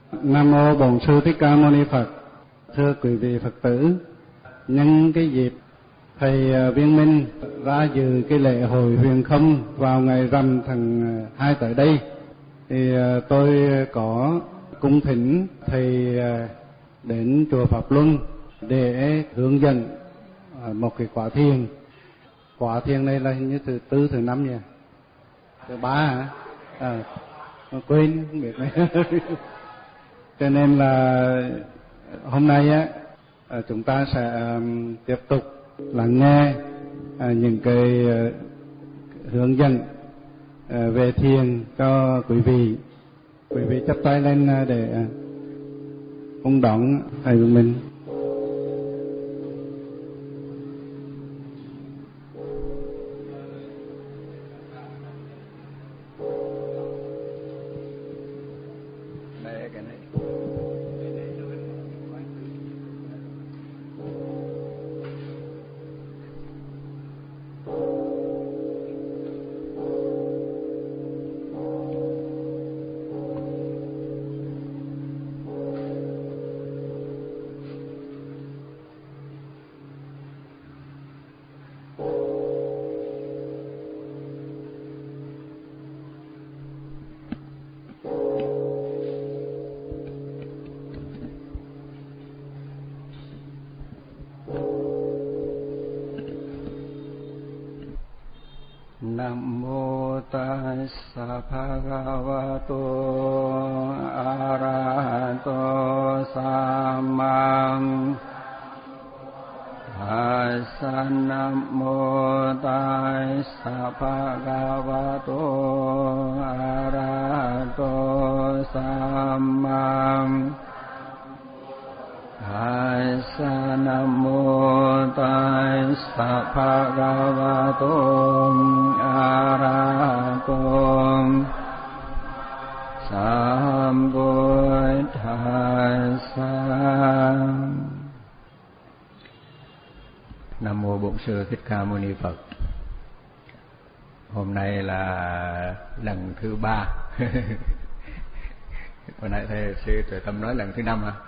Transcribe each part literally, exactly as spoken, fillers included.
Nam mô Bổn Sư Thích Ca Mâu Ni Phật. Thưa quý vị Phật tử, nhân cái dịp thầy Viên Minh ra dự cái lễ hội huyền không vào ngày rằm tháng hai tới đây, thì tôi có cung thỉnh thầy đến chùa Pháp Luân để hướng dẫn một cái khóa thiền. Khóa thiền này là hình như thứ tư thứ năm nhỉ? Thứ ba hả? À, quên không biết này. Cho nên là hôm nay á, chúng ta sẽ tiếp tục lắng nghe những cái hướng dẫn về thiền cho quý vị. Quý vị chắp tay lên để cung đón thầy của mình. Nam mô tassa bhagavato arahato samma tassa. Nam mô tassa bhagavato arahato samma tassa. Nam mô tassa bhagavato arahato sambuddhassa. Nam mô Bổn Sư Thích Ca Mâu Ni Phật. Hôm nay là lần thứ ba. Hồi nãy thầy sư Tuệ Tâm nói lần thứ năm hả?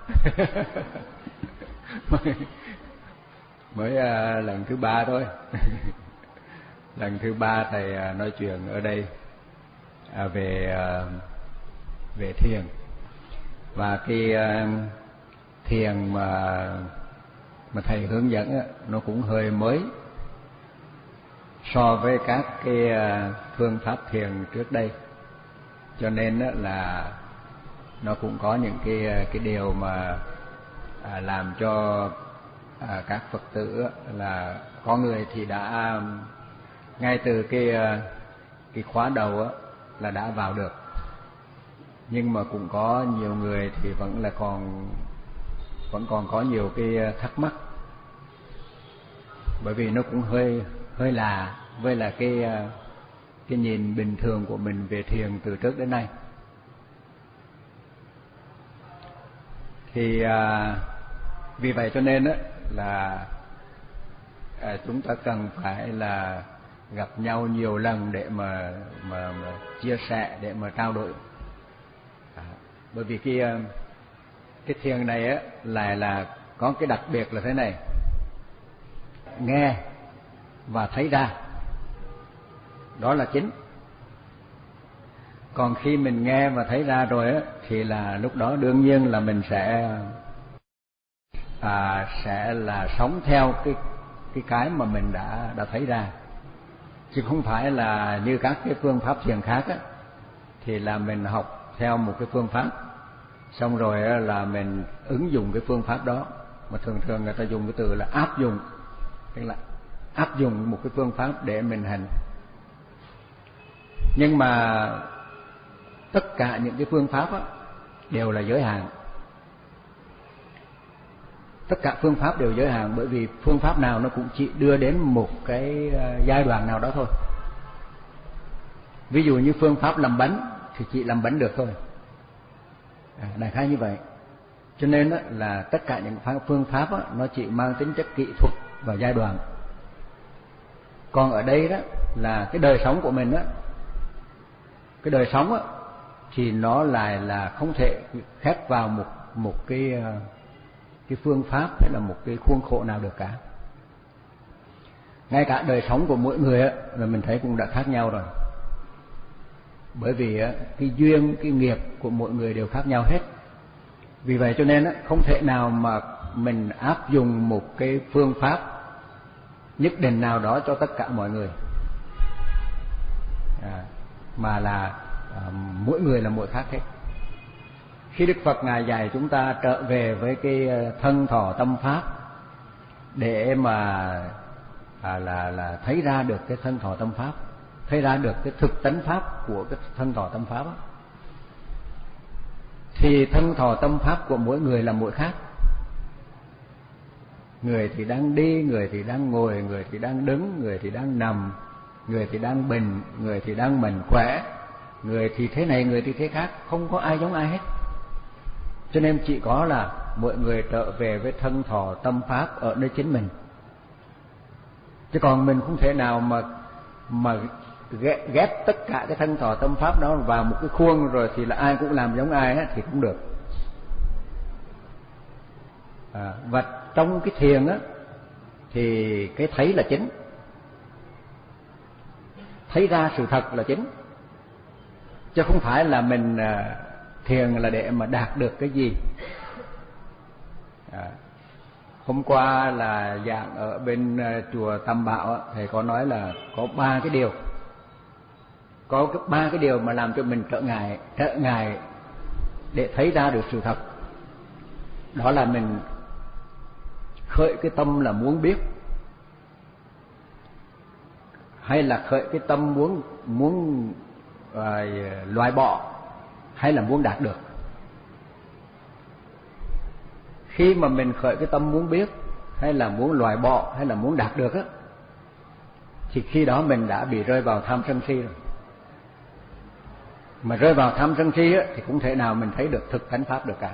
mới mới uh, lần thứ ba thôi. Lần thứ ba thầy uh, nói chuyện ở đây uh, về uh, về thiền, và cái uh, thiền mà mà thầy hướng dẫn uh, nó cũng hơi mới so với các cái uh, phương pháp thiền trước đây, cho nên uh, là nó cũng có những cái cái điều mà à, làm cho à, các Phật tử là có người thì đã ngay từ cái cái khóa đầu á, là đã vào được, nhưng mà cũng có nhiều người thì vẫn là còn vẫn còn có nhiều cái thắc mắc, bởi vì nó cũng hơi hơi lạ với là cái cái nhìn bình thường của mình về thiền từ trước đến nay. Thì à, vì vậy cho nên á, là à, chúng ta cần phải là gặp nhau nhiều lần để mà mà, mà chia sẻ, để mà trao đổi. À, bởi vì cái cái thiền này á lại là có cái đặc biệt là thế này: nghe và thấy ra, đó là chính. Còn khi mình nghe và thấy ra rồi á, thì là lúc đó đương nhiên là mình sẽ à, sẽ là sống theo cái cái cái mà mình đã đã thấy ra, chứ không phải là như các cái phương pháp thiền khác á, thì là mình học theo một cái phương pháp, xong rồi á, là mình ứng dụng cái phương pháp đó, mà thường thường người ta dùng cái từ là áp dụng, tức là áp dụng một cái phương pháp để mình hành. Nhưng mà tất cả những cái phương pháp á, đều là giới hạn. Tất cả phương pháp đều giới hạn, bởi vì phương pháp nào nó cũng chỉ đưa đến một cái giai đoạn nào đó thôi. Ví dụ như phương pháp làm bánh thì chỉ làm bánh được thôi, à, đại khái như vậy. Cho nên á, là tất cả những phương pháp á, nó chỉ mang tính chất kỹ thuật và giai đoạn. Còn ở đây đó là cái đời sống của mình á, cái đời sống á, thì nó lại là không thể khép vào một một cái cái phương pháp hay là một cái khuôn khổ nào được cả. Ngay cả đời sống của mỗi người á, là mình thấy cũng đã khác nhau rồi. Bởi vì á, cái duyên, cái nghiệp của mỗi người đều khác nhau hết. Vì vậy cho nên á, không thể nào mà mình áp dụng một cái phương pháp nhất định nào đó cho tất cả mọi người, à, mà là à, mỗi người là mỗi khác hết. Khi Đức Phật Ngài dạy chúng ta trở về với cái thân thọ tâm pháp để mà à, là là thấy ra được cái thân thọ tâm pháp, thấy ra được cái thực tánh pháp của cái thân thọ tâm pháp đó, thì thân thọ tâm pháp của mỗi người là mỗi khác. Người thì đang đi, người thì đang ngồi, người thì đang đứng, người thì đang nằm, người thì đang bình, người thì đang mạnh khỏe, người thì thế này, người thì thế khác, không có ai giống ai hết. Cho nên chỉ có là mọi người trở về với thân thọ tâm pháp ở nơi chính mình. Chứ còn mình không thể nào mà mà ghép, ghép tất cả cái thân thọ tâm pháp đó vào một cái khuôn rồi thì là ai cũng làm giống ai hết thì cũng được. À, và trong cái thiền á thì cái thấy là chính, thấy ra sự thật là chính, chứ không phải là mình à, thiền là để mà đạt được cái gì. À, hôm qua là giảng ở bên uh, chùa Tam Bảo á, thầy có nói là có ba cái điều, có cái ba cái điều mà làm cho mình trở ngại trở ngại để thấy ra được sự thật. Đó là mình khởi cái tâm là muốn biết, hay là khởi cái tâm muốn muốn uh, loại bỏ, hay là muốn đạt được. Khi mà mình khởi cái tâm muốn biết, hay là muốn loại bỏ, hay là muốn đạt được á, thì khi đó mình đã bị rơi vào tham sân si rồi. Mà rơi vào tham sân si á, thì không thể nào mình thấy được thực tánh pháp được cả.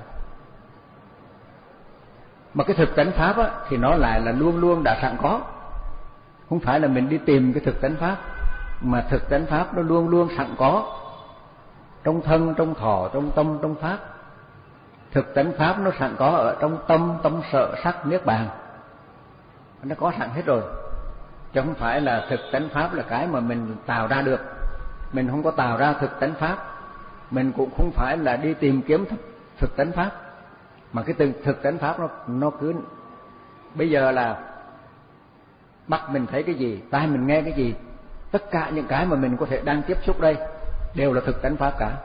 Mà cái thực tánh pháp á, thì nó lại là luôn luôn đã sẵn có. Không phải là mình đi tìm cái thực tánh pháp, mà thực tánh pháp nó luôn luôn sẵn có trong thân, trong thọ, trong tâm, trong pháp. Thực tánh pháp nó sẵn có ở trong tâm, tâm sở sắc niết bàn, nó có sẵn hết rồi. Chứ không phải là thực tánh pháp là cái mà mình tạo ra được. Mình không có tạo ra thực tánh pháp, mình cũng không phải là đi tìm kiếm thực, thực tánh pháp. Mà cái từ thực tánh pháp nó nó cứ bây giờ là mắt mình thấy cái gì, tai mình nghe cái gì, tất cả những cái mà mình có thể đang tiếp xúc đây đều là thực tánh pháp cả.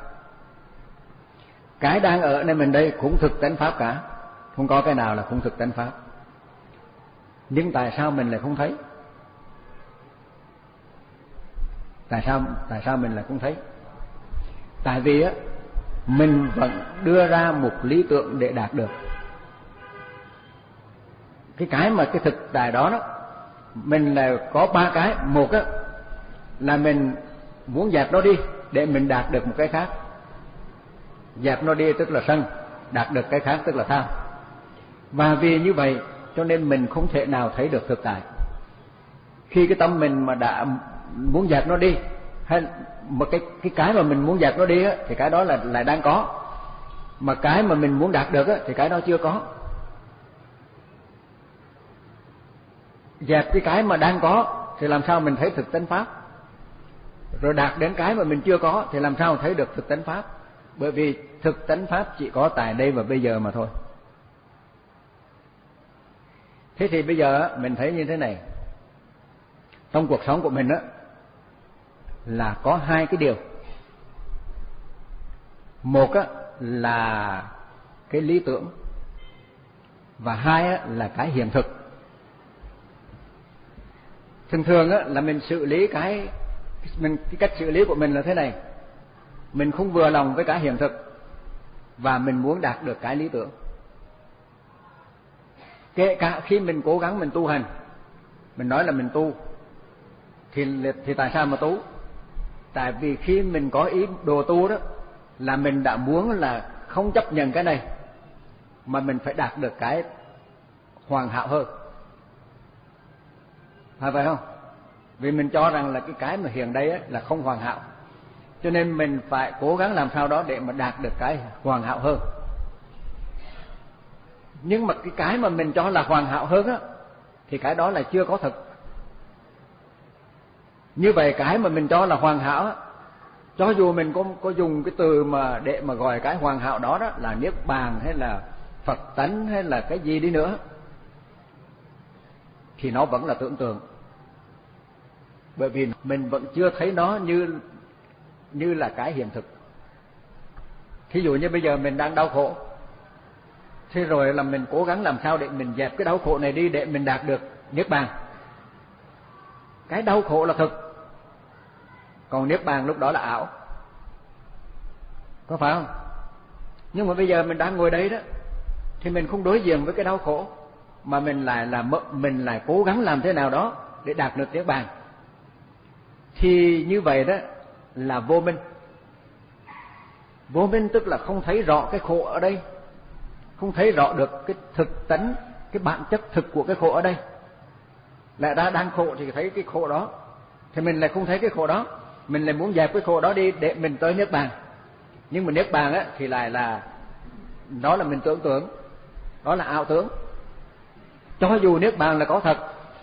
Cái đang ở nơi mình đây cũng thực tánh pháp cả, không có cái nào là không thực tánh pháp. Nhưng tại sao mình lại không thấy? Tại sao tại sao mình lại không thấy? Tại vì á mình vẫn đưa ra một lý tưởng để đạt được cái cái mà cái thực tại đó đó. Mình là có ba cái. Một á là mình muốn dẹp nó đi để mình đạt được một cái khác. Dẹp nó đi tức là sân, đạt được cái khác tức là tham. Và vì như vậy cho nên mình không thể nào thấy được thực tại. Khi cái tâm mình mà đã muốn dẹp nó đi, hay một cái cái cái mà mình muốn dẹp nó đi á, thì cái đó là lại đang có. Mà cái mà mình muốn đạt được á, thì cái đó chưa có. Dẹp cái cái mà đang có thì làm sao mình thấy thực tánh pháp? Rồi đạt đến cái mà mình chưa có thì làm sao thấy được thực tánh pháp? Bởi vì thực tánh pháp chỉ có tại đây và bây giờ mà thôi. Thế thì bây giờ mình thấy như thế này, trong cuộc sống của mình á là có hai cái điều. Một á là cái lý tưởng, và hai á là cái hiện thực. Thường thường á là mình xử lý cái mình cái cách xử lý của mình là thế này. Mình không vừa lòng với cái hiện thực và mình muốn đạt được cái lý tưởng. Kể cả khi mình cố gắng mình tu hành, mình nói là mình tu, thì thì tại sao mà tu? Tại vì khi mình có ý đồ tu đó là mình đã muốn là không chấp nhận cái này, mà mình phải đạt được cái hoàn hảo hơn. Phải vậy không? Vì mình cho rằng là cái cái mà hiện đây á, là không hoàn hảo. Cho nên mình phải cố gắng làm sao đó để mà đạt được cái hoàn hảo hơn. Nhưng mà cái cái mà mình cho là hoàn hảo hơn á, thì cái đó là chưa có thực. Như vậy cái mà mình cho là hoàn hảo á, cho dù mình có có dùng cái từ mà để mà gọi cái hoàn hảo đó đó là niết bàn hay là Phật tánh hay là cái gì đi nữa, thì nó vẫn là tưởng tượng. Bởi vì mình vẫn chưa thấy nó như như là cái hiện thực. Thí dụ như bây giờ mình đang đau khổ, thế rồi là mình cố gắng làm sao để mình dẹp cái đau khổ này đi để mình đạt được niết bàn. Cái đau khổ là thực, còn niết bàn lúc đó là ảo, có phải không? Nhưng mà bây giờ mình đang ngồi đây đó, thì mình không đối diện với cái đau khổ, mà mình lại là mình lại cố gắng làm thế nào đó để đạt được niết bàn. Thì như vậy đó là vô minh. Vô minh tức là không thấy rõ cái khổ ở đây, không thấy rõ được cái thực tánh, cái bản chất thực của cái khổ ở đây. Lại ra đang khổ thì thấy cái khổ đó, thì mình lại không thấy cái khổ đó, mình lại muốn dẹp cái khổ đó đi để mình tới niết bàn. Nhưng mà niết bàn á thì lại là đó là mình tưởng tượng, đó là ảo tưởng. Cho dù niết bàn là có thật,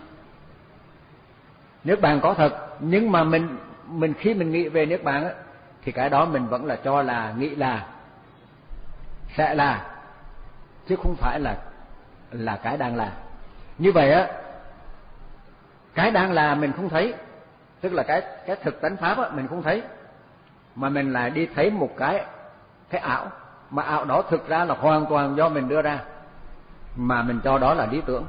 niết bàn có thật, nhưng mà mình mình khi mình nghĩ về niết bàn á, thì cái đó mình vẫn là cho là nghĩ là sẽ là, chứ không phải là là cái đang là. Như vậy á, cái đang là mình không thấy, tức là cái cái thực tánh pháp á mình không thấy, mà mình lại đi thấy một cái cái ảo, mà ảo đó thực ra là hoàn toàn do mình đưa ra, mà mình cho đó là lý tưởng.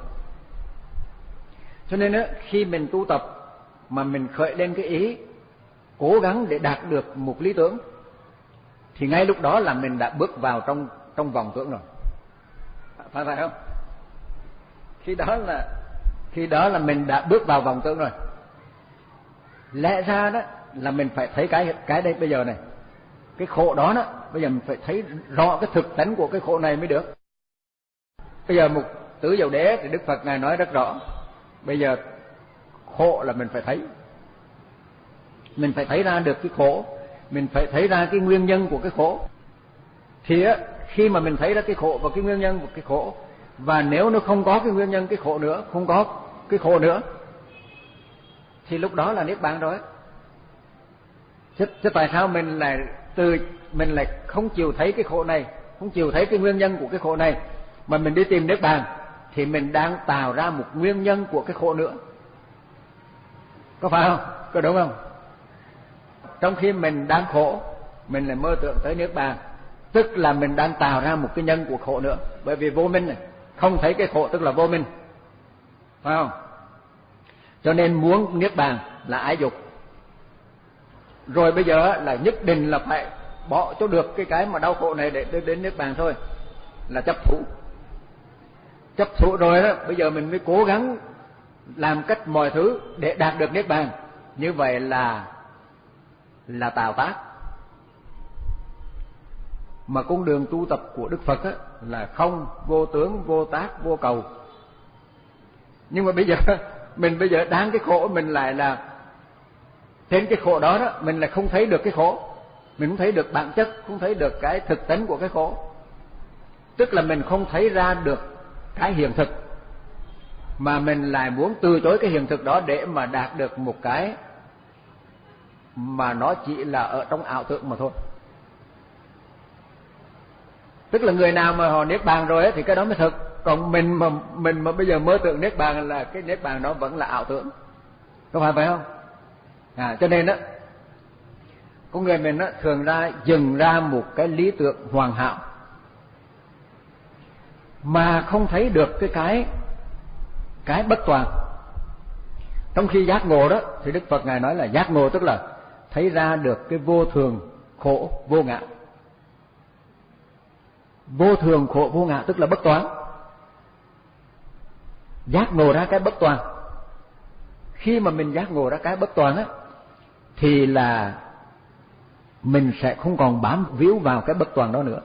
Cho nên á, khi mình tu tập mà mình khởi lên cái ý cố gắng để đạt được một lý tưởng, thì ngay lúc đó là mình đã bước vào trong trong vòng tưởng rồi, phải phải không? Khi đó là khi đó là mình đã bước vào vòng tưởng rồi. Lẽ ra đó là mình phải thấy cái cái đây bây giờ này, cái khổ đó đó, bây giờ mình phải thấy rõ cái thực tánh của cái khổ này mới được. Bây giờ một tứ diệu đế thì Đức Phật ngài nói rất rõ, bây giờ khổ là mình phải thấy, mình phải thấy ra được cái khổ, mình phải thấy ra cái nguyên nhân của cái khổ. Thì á, khi mà mình thấy ra cái khổ và cái nguyên nhân của cái khổ, và nếu nó không có cái nguyên nhân cái khổ nữa, không có cái khổ nữa, thì lúc đó là niết bàn rồi. Chứ, chứ tại sao mình lại từ mình lại không chịu thấy cái khổ này, không chịu thấy cái nguyên nhân của cái khổ này, mà mình đi tìm niết bàn, thì mình đang tạo ra một nguyên nhân của cái khổ nữa, có phải không? Có đúng không? Trong khi mình đang khổ, mình lại mơ tưởng tới niết bàn, tức là mình đang tạo ra một cái nhân của khổ nữa. Bởi vì vô minh này, không thấy cái khổ tức là vô minh, phải không? Cho nên muốn niết bàn là ái dục. Rồi bây giờ là nhất định là phải bỏ cho được cái cái mà đau khổ này để đến, đến niết bàn thôi, là chấp thủ. Chấp thủ rồi đó, bây giờ mình mới cố gắng làm cách mọi thứ để đạt được niết bàn. Như vậy là là tạo tác. Mà con đường tu tập của Đức Phật á, là không, vô tướng, vô tác, vô cầu. Nhưng mà bây giờ mình bây giờ đang cái khổ, mình lại là trên cái khổ đó đó, mình lại không thấy được cái khổ, mình không thấy được bản chất, không thấy được cái thực tánh của cái khổ. Tức là mình không thấy ra được cái hiện thực, mà mình lại muốn từ chối cái hiện thực đó để mà đạt được một cái mà nó chỉ là ở trong ảo tưởng mà thôi. Tức là người nào mà họ niết bàn rồi ấy, thì cái đó mới thực. Còn mình mà mình mà bây giờ mơ tưởng niết bàn là cái niết bàn đó vẫn là ảo tưởng, có phải phải không? À, cho nên đó, con người mình đó, thường ra dừng ra một cái lý tưởng hoàn hảo, mà không thấy được cái cái cái bất toàn. Trong khi giác ngộ đó, thì Đức Phật ngài nói là giác ngộ tức là thấy ra được cái vô thường, khổ, vô ngã. Vô thường, khổ, vô ngã tức là bất toán. Giác ngộ ra cái bất toàn. Khi mà mình giác ngộ ra cái bất toàn á, thì là mình sẽ không còn bám víu vào cái bất toàn đó nữa,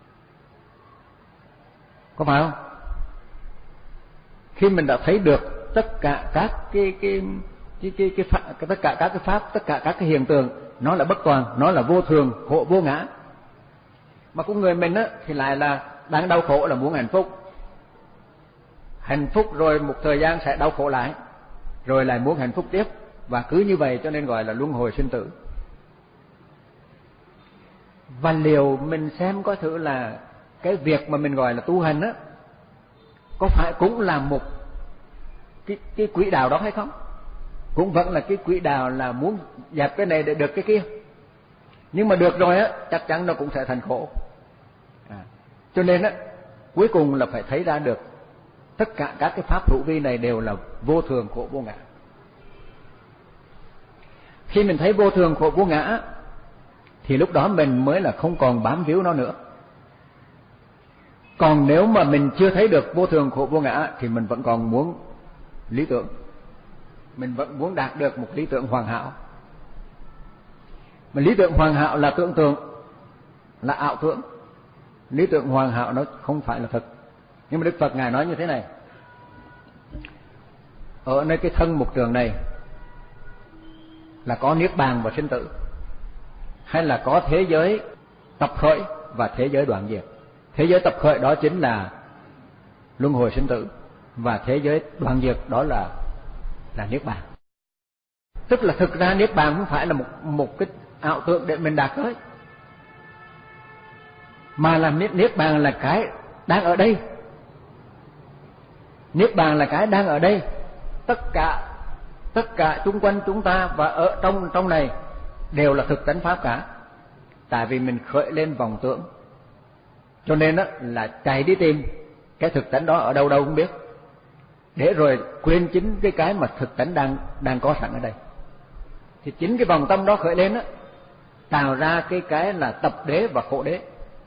có phải không? Khi mình đã thấy được tất cả các cái cái cái cái cái, pháp, cái tất cả các cái pháp, tất cả các cái hiện tượng nó là bất toàn, nó là vô thường, khổ vô ngã. Mà con người mình á thì lại là đang đau khổ là muốn hạnh phúc, hạnh phúc rồi một thời gian sẽ đau khổ lại, rồi lại muốn hạnh phúc tiếp, và cứ như vậy cho nên gọi là luân hồi sinh tử. Và liệu mình xem có thử là cái việc mà mình gọi là tu hành á có phải cũng là một cái cái quỹ đạo đó hay không? Cũng vẫn là cái quỹ đạo là muốn dẹp cái này để được cái kia, nhưng mà được rồi á chắc chắn nó cũng sẽ thành khổ. À, cho nên á cuối cùng là phải thấy ra được tất cả các cái pháp hữu vi này đều là vô thường khổ vô ngã. Khi mình thấy vô thường khổ vô ngã thì lúc đó mình mới là không còn bám víu nó nữa. Còn nếu mà mình chưa thấy được vô thường khổ vô ngã thì mình vẫn còn muốn lý tưởng, mình vẫn muốn đạt được một lý tưởng hoàn hảo. Mà lý tưởng hoàn hảo là tưởng tượng, là ảo tưởng. Lý tưởng hoàn hảo nó không phải là thật. Nhưng mà Đức Phật Ngài nói như thế này: ở nơi cái thân mục trường này là có niết bàn và sinh tử, hay là có thế giới tập khởi và thế giới đoạn diệt. Thế giới tập khởi đó chính là luân hồi sinh tử, và thế giới đoạn diệt đó là là niết bàn. Tức là thực ra niết bàn không phải là một một cái ảo tưởng để mình đạt tới, mà là niết niết bàn là cái đang ở đây. Niết bàn là cái đang ở đây. Tất cả tất cả xung quanh chúng ta và ở trong trong này đều là thực tánh pháp cả. Tại vì mình khởi lên vọng tưởng, cho nên đó là chạy đi tìm cái thực tánh đó ở đâu đâu không biết, để rồi quên chính cái cái mà thực tánh đang đang có sẵn ở đây. Thì chính cái vòng tâm đó khởi lên đó tạo ra cái cái là tập đế và khổ đế.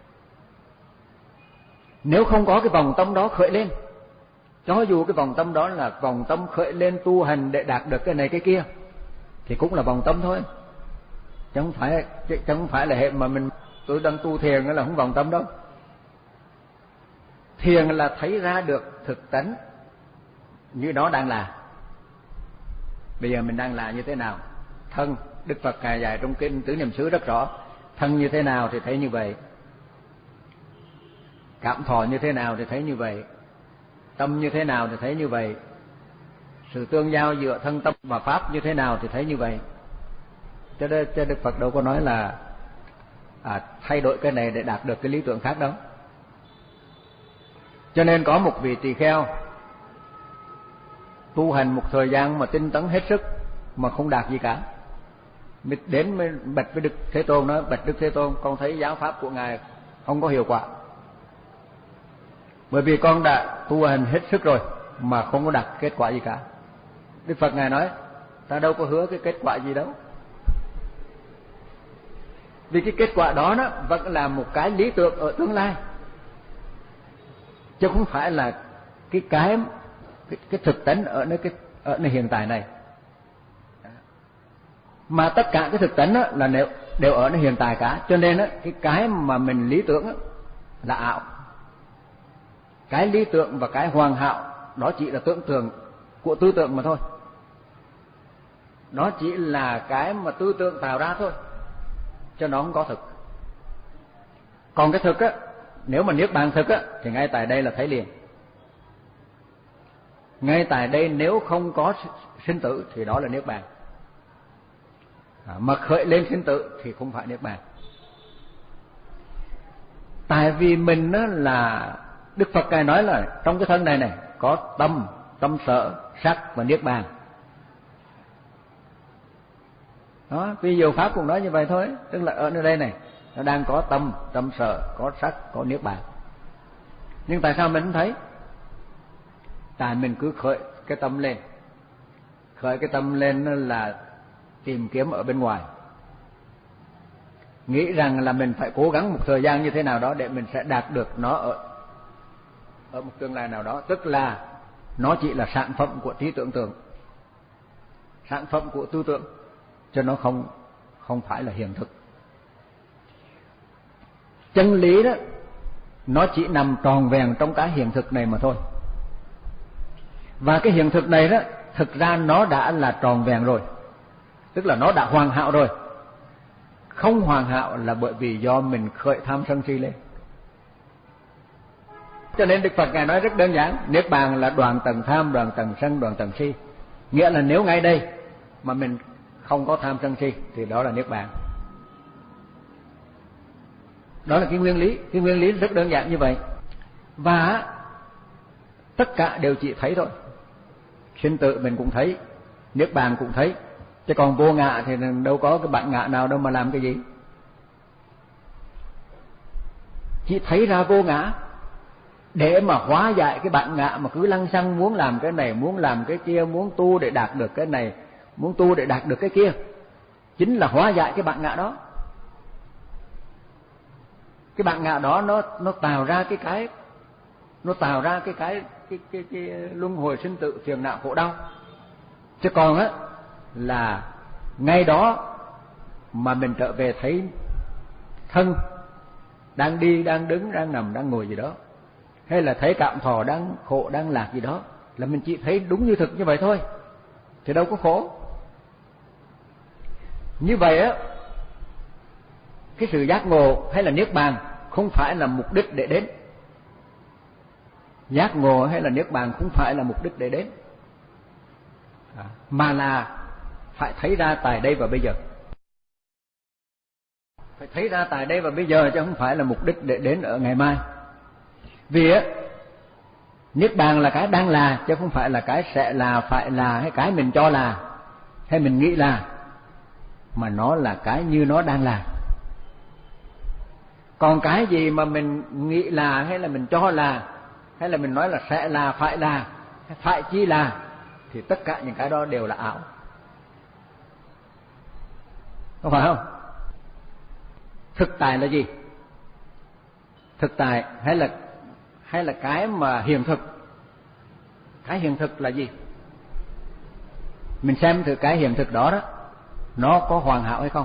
Nếu không có cái vòng tâm đó khởi lên, cho dù cái vòng tâm đó là vòng tâm khởi lên tu hành để đạt được cái này cái kia, thì cũng là vòng tâm thôi, chứ không phải chứ không phải là hệ mà mình tôi đang tu thiền là không vòng tâm đâu. Thiền là thấy ra được thực tánh như nó đang là. Bây giờ mình đang là như thế nào? Thân, Đức Phật Ngài dạy trong kinh Tứ Niệm xứ rất rõ, thân như thế nào thì thấy như vậy, cảm thọ như thế nào thì thấy như vậy, tâm như thế nào thì thấy như vậy, sự tương giao giữa thân tâm và pháp như thế nào thì thấy như vậy. Cho nên Đức Phật đâu có nói là à, thay đổi cái này để đạt được cái lý tưởng khác đâu. Cho nên có một vị tỳ kheo tu hành một thời gian mà tinh tấn hết sức mà không đạt gì cả. Đến mới bạch với Đức Thế Tôn, nói: bạch Đức Thế Tôn, con thấy giáo pháp của Ngài không có hiệu quả, bởi vì con đã tu hành hết sức rồi mà không có đạt kết quả gì cả. Đức Phật Ngài nói: ta đâu có hứa cái kết quả gì đâu. Vì cái kết quả đó nó vẫn là một cái lý tưởng ở tương lai, chứ không phải là cái cái cái, cái thực tánh ở nơi cái ở nơi hiện tại này. Mà tất cả cái thực tánh là đều đều ở nơi hiện tại cả, cho nên cái cái mà mình lý tưởng là ảo. Cái lý tưởng và cái hoàn hảo đó chỉ là tưởng tượng của tư tưởng mà thôi. Nó chỉ là cái mà tư tưởng tạo ra thôi, cho nó không có thực. Còn cái thực á, nếu mà niết bàn thực á, thì ngay tại đây là thấy liền. Ngay tại đây nếu không có sinh tử thì đó là niết bàn. À, mà khởi lên sinh tử thì không phải niết bàn. Tại vì mình á là Đức Phật Ngài nói là trong cái thân này này có tâm, tâm sở, sắc và niết bàn. Đó, ví dụ pháp cũng nói như vậy thôi, tức là ở nơi đây này nó đang có tâm, tâm sở, có sắc, có niết bàn. Nhưng tại sao mình không thấy? Tại mình cứ khởi cái tâm lên, khởi cái tâm lên là tìm kiếm ở bên ngoài, nghĩ rằng là mình phải cố gắng một thời gian như thế nào đó để mình sẽ đạt được nó ở ở một tương lai nào đó. Tức là nó chỉ là sản phẩm của trí tưởng tượng, sản phẩm của tư tưởng, cho nó không không phải là hiện thực. Chân lý đó nó chỉ nằm tròn vẹn trong cái hiện thực này mà thôi. Và cái hiện thực này đó thực ra nó đã là tròn vẹn rồi, tức là nó đã hoàn hảo rồi. Không hoàn hảo là bởi vì do mình khởi tham sân si lên. Cho nên Đức Phật Ngài nói rất đơn giản, niết bàn là đoạn tận tham, đoạn tận sân, đoạn tận si. Nghĩa là nếu ngay đây mà mình không có tham sân si thì đó là niết bàn. Đó là cái nguyên lý, cái nguyên lý rất đơn giản như vậy. Và tất cả đều chỉ thấy thôi. Sinh tử mình cũng thấy, niết bàn cũng thấy, chứ còn vô ngã thì đâu có cái bản ngã nào đâu mà làm cái gì. Chỉ thấy ra vô ngã để mà hóa giải cái bản ngã mà cứ lăng xăng muốn làm cái này, muốn làm cái kia, muốn tu để đạt được cái này, muốn tu để đạt được cái kia, chính là hóa giải cái bản ngã đó. Cái bản ngã đó nó nó tạo ra cái cái nó tạo ra cái cái cái cái, cái, cái luân hồi sinh tử phiền não khổ đau. Chứ còn á là ngay đó mà mình trở về thấy thân đang đi, đang đứng, đang nằm, đang ngồi gì đó, hay là thấy cảm thọ đang khổ, đang lạc gì đó, là mình chỉ thấy đúng như thực như vậy thôi, thì đâu có khổ. Như vậy á, cái sự giác ngộ hay là niết bàn không phải là mục đích để đến. Giác ngộ hay là niết bàn không phải là mục đích để đến, mà là phải thấy ra tại đây và bây giờ. Phải thấy ra tại đây và bây giờ, chứ không phải là mục đích để đến ở ngày mai. Vì á, niết bàn là cái đang là, chứ không phải là cái sẽ là, phải là, hay cái mình cho là, hay mình nghĩ là, mà nó là cái như nó đang là. Còn cái gì mà mình nghĩ là, hay là mình cho là, hay là mình nói là sẽ là, phải là, phải chi là, thì tất cả những cái đó đều là ảo. Không phải không? Thực tại là gì? Thực tại hay là hay là cái mà hiện thực? Cái hiện thực là gì? Mình xem thử cái hiện thực đó đó, nó có hoàn hảo hay không?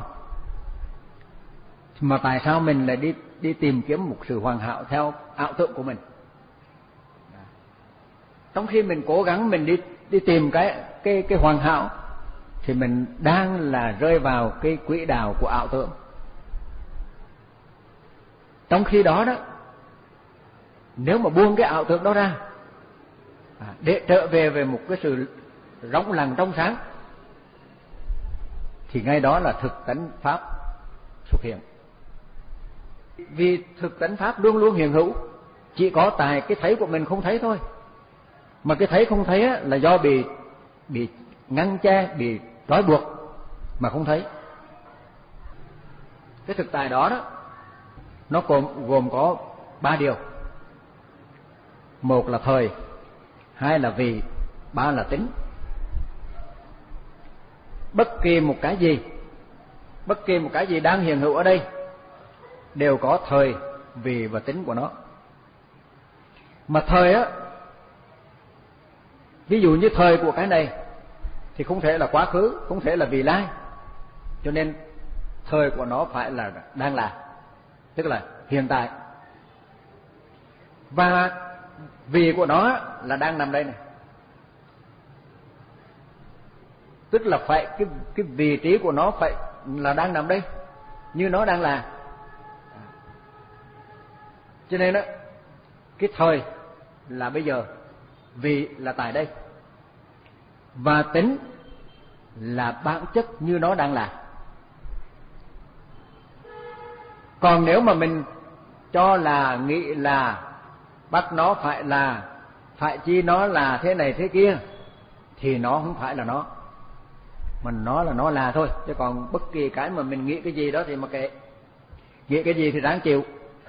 Mà tại sao mình lại đi đi tìm kiếm một sự hoàn hảo theo ảo tưởng của mình? Trong khi mình cố gắng mình đi đi tìm cái cái cái hoàn hảo, thì mình đang là rơi vào cái quỹ đạo của ảo tưởng. Trong khi đó đó, nếu mà buông cái ảo tưởng đó ra, để trở về về một cái sự rỗng lặng trong sáng, thì ngay đó là thực tánh pháp xuất hiện. Vì thực tánh pháp luôn luôn hiện hữu, chỉ có tại cái thấy của mình không thấy thôi. Mà cái thấy không thấy á, là do bị bị ngăn che, bị trói buộc mà không thấy. Cái thực tại đó đó, nó gồm gồm có ba điều. Một là thời, hai là vì, ba là tính. Bất kỳ một cái gì, bất kỳ một cái gì đang hiện hữu ở đây đều có thời, vì và tính của nó. Mà thời á, ví dụ như thời của cái này thì không thể là quá khứ, không thể là vị lai, cho nên thời của nó phải là đang là, tức là hiện tại. Và vị của nó là đang nằm đây này, tức là phải cái cái vị trí của nó phải là đang nằm đây, như nó đang là. Cho nên đó, cái thời là bây giờ, vị là tại đây, và tính là bản chất như nó đang là. Còn nếu mà mình cho là, nghĩ là, bắt nó phải là, phải chi nó là thế này thế kia, thì nó không phải là nó, mà nó là nó là thôi. Chứ còn bất kỳ cái mà mình nghĩ cái gì đó thì mà kệ, nghĩ cái gì thì ráng chịu.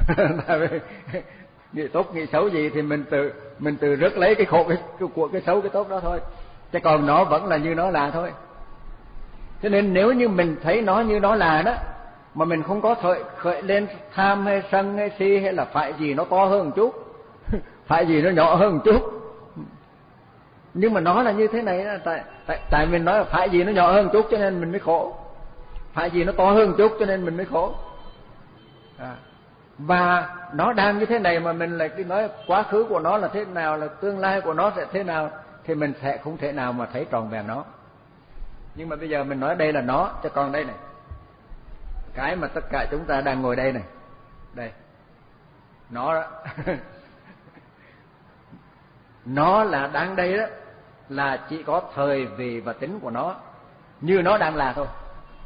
Nghĩ tốt nghĩ xấu gì thì mình tự mình tự rước lấy cái khổ cái, cái của cái xấu cái tốt đó thôi, chứ còn nó vẫn là như nó là thôi. Cho nên nếu như mình thấy nó như nó là đó, mà mình không có khởi, khởi lên tham hay sân hay si, hay là phải gì nó to hơn một chút, phải gì nó nhỏ hơn một chút, nhưng mà nó là như thế này đó, tại tại tại mình nói là phải gì nó nhỏ hơn một chút cho nên mình mới khổ, phải gì nó to hơn một chút cho nên mình mới khổ. À, và nó đang như thế này mà mình lại cứ nói quá khứ của nó là thế nào, là tương lai của nó sẽ thế nào, thì mình sẽ không thể nào mà thấy trọn vẹn nó. Nhưng mà bây giờ mình nói đây là nó, cho còn đây này, cái mà tất cả chúng ta đang ngồi đây này, đây, nó đó. Nó là đang đây đó, là chỉ có thời vị và tính của nó như nó đang là thôi.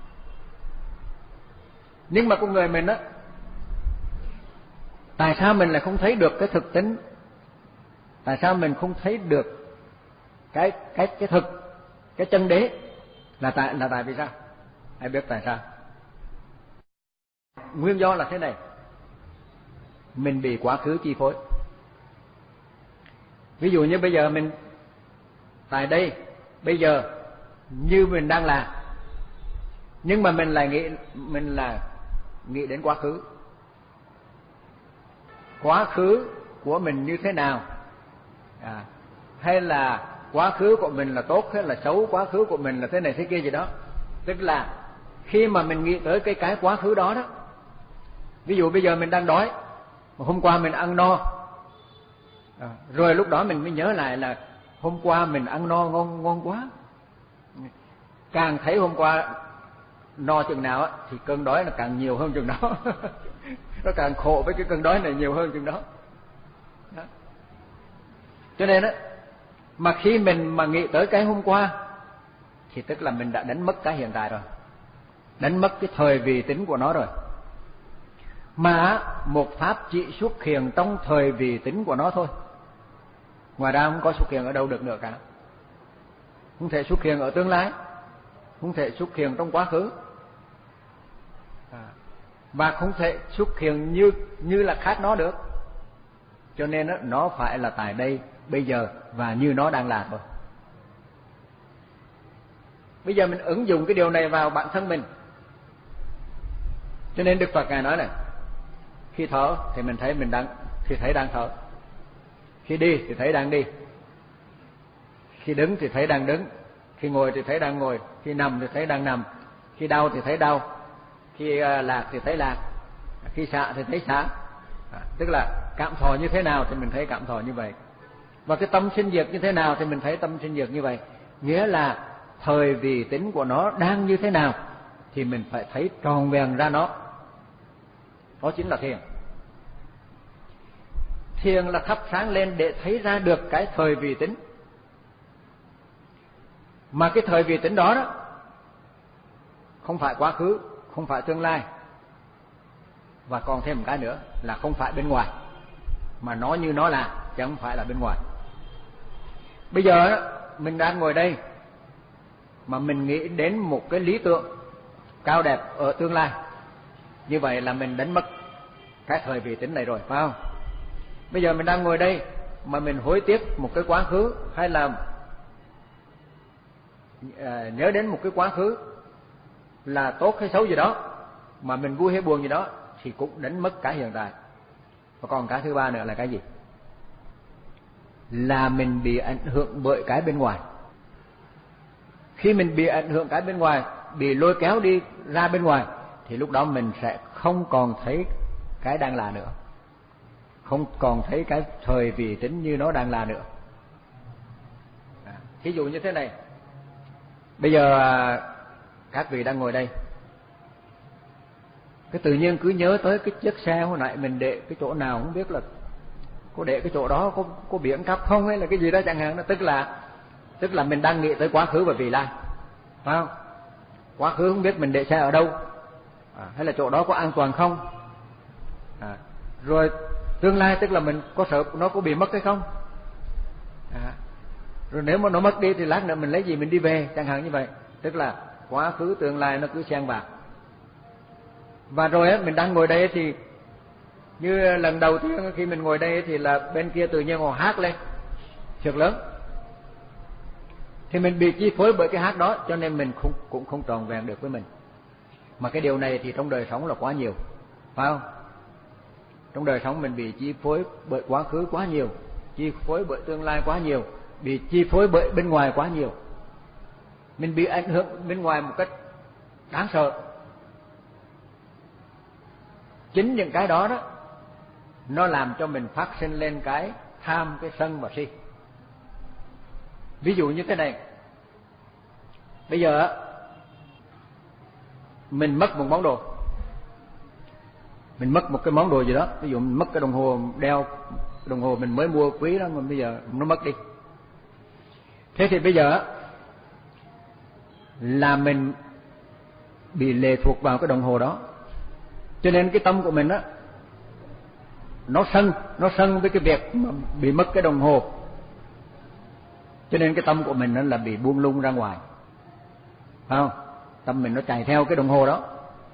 Nhưng mà con người mình á, tại sao mình lại không thấy được cái thực tính? Tại sao mình không thấy được cái cái cái thực, cái chân đế? Là tại là tại vì sao? Ai biết tại sao? Nguyên do là thế này. Mình bị quá khứ chi phối. Ví dụ như bây giờ mình tại đây, bây giờ như mình đang là, nhưng mà mình lại nghĩ mình là nghĩ đến quá khứ. Quá khứ của mình như thế nào? À, hay là quá khứ của mình là tốt hay là xấu, quá khứ của mình là thế này thế kia gì đó. Tức là khi mà mình nghĩ tới cái cái quá khứ đó đó, ví dụ bây giờ mình đang đói, hôm qua mình ăn no, à, rồi lúc đó mình mới nhớ lại là hôm qua mình ăn no ngon ngon quá. Càng thấy hôm qua no chừng nào á, thì cơn đói nó càng nhiều hơn chừng đó. Nó càng khổ với cái cơn đói này nhiều hơn chừng đó. Đó. Cho nên á, mà khi mình mà nghĩ tới cái hôm qua thì tức là mình đã đánh mất cái hiện tại rồi, đánh mất cái thời vị tính của nó rồi. Mà một pháp chỉ xuất hiện trong thời vị tính của nó thôi, ngoài ra không có xuất hiện ở đâu được nữa cả. Không thể xuất hiện ở tương lai, không thể xuất hiện trong quá khứ, à, và không thể xuất hiện như như là khác nó được. Cho nên đó, nó phải là tại đây, bây giờ và như nó đang là thôi. Bây giờ mình ứng dụng cái điều này vào bản thân mình. Cho nên Đức Phật Ngài nói này, khi thở thì mình thấy mình đang thì thấy đang thở, khi đi thì thấy đang đi, khi đứng thì thấy đang đứng, khi ngồi thì thấy đang ngồi, khi nằm thì thấy đang nằm, khi đau thì thấy đau, khi lạc thì thấy lạc, khi xả thì thấy xả. À, tức là cảm thọ như thế nào thì mình thấy cảm thọ như vậy, và cái tâm sinh diệt như thế nào thì mình thấy tâm sinh diệt như vậy. Nghĩa là thời vị tính của nó đang như thế nào thì mình phải thấy tròn vẹn ra nó. Đó chính là thiền. Thiền là thắp sáng lên để thấy ra được cái thời vị tính. Mà cái thời vị tính đó đó không phải quá khứ, không phải tương lai, và còn thêm một cái nữa là không phải bên ngoài, mà nó như nó là, chứ không phải là bên ngoài. Bây giờ mình đang ngồi đây mà mình nghĩ đến một cái lý tưởng cao đẹp ở tương lai, như vậy là mình đánh mất cái thời vị tính này rồi, phải không? Bây giờ mình đang ngồi đây mà mình hối tiếc một cái quá khứ, hay là à, nhớ đến một cái quá khứ là tốt hay xấu gì đó, mà mình vui hay buồn gì đó, thì cũng đánh mất cái hiện tại. Và còn cái thứ ba nữa là cái gì? Là mình bị ảnh hưởng bởi cái bên ngoài. Khi mình bị ảnh hưởng cái bên ngoài, bị lôi kéo đi ra bên ngoài, thì lúc đó mình sẽ không còn thấy cái đang là nữa, không còn thấy cái thời vị tính như nó đang là nữa. À, thí dụ như thế này, bây giờ các vị đang ngồi đây, cái tự nhiên cứ nhớ tới cái chiếc xe hồi nãy mình để cái chỗ nào không biết, là có để cái chỗ đó có có biển cắp không hay là cái gì đó chẳng hạn. Đó tức là tức là mình đang nghĩ tới quá khứ và vị lai, phải không? Quá khứ không biết mình để xe ở đâu, à, hay là chỗ đó có an toàn không, à, rồi tương lai tức là mình có sợ nó có bị mất hay không, à, rồi nếu mà nó mất đi thì lát nữa mình lấy gì mình đi về, chẳng hạn như vậy. Tức là quá khứ tương lai nó cứ xen vào. Và rồi á, mình đang ngồi đây thì như lần đầu tiên khi mình ngồi đây thì là bên kia tự nhiên họ hát lên thiệt lớn, thì mình bị chi phối bởi cái hát đó, cho nên mình không, cũng không tròn vẹn được với mình. Mà cái điều này thì trong đời sống là quá nhiều, phải không? Trong đời sống mình bị chi phối bởi quá khứ quá nhiều, chi phối bởi tương lai quá nhiều, bị chi phối bởi bên ngoài quá nhiều. Mình bị ảnh hưởng bên ngoài một cách đáng sợ. Chính những cái đó đó, nó làm cho mình phát sinh lên cái tham, cái sân và si. Ví dụ như thế này, bây giờ mình mất một món đồ, mình mất một cái món đồ gì đó, ví dụ mình mất cái đồng hồ đeo, đồng hồ mình mới mua quý đó mà bây giờ nó mất đi. Thế thì bây giờ là mình bị lệ thuộc vào cái đồng hồ đó, cho nên cái tâm của mình á nó sân, nó sân với cái việc mà bị mất cái đồng hồ, cho nên cái tâm của mình nó là bị buông lung ra ngoài, phải không? Tâm mình nó chạy theo cái đồng hồ đó,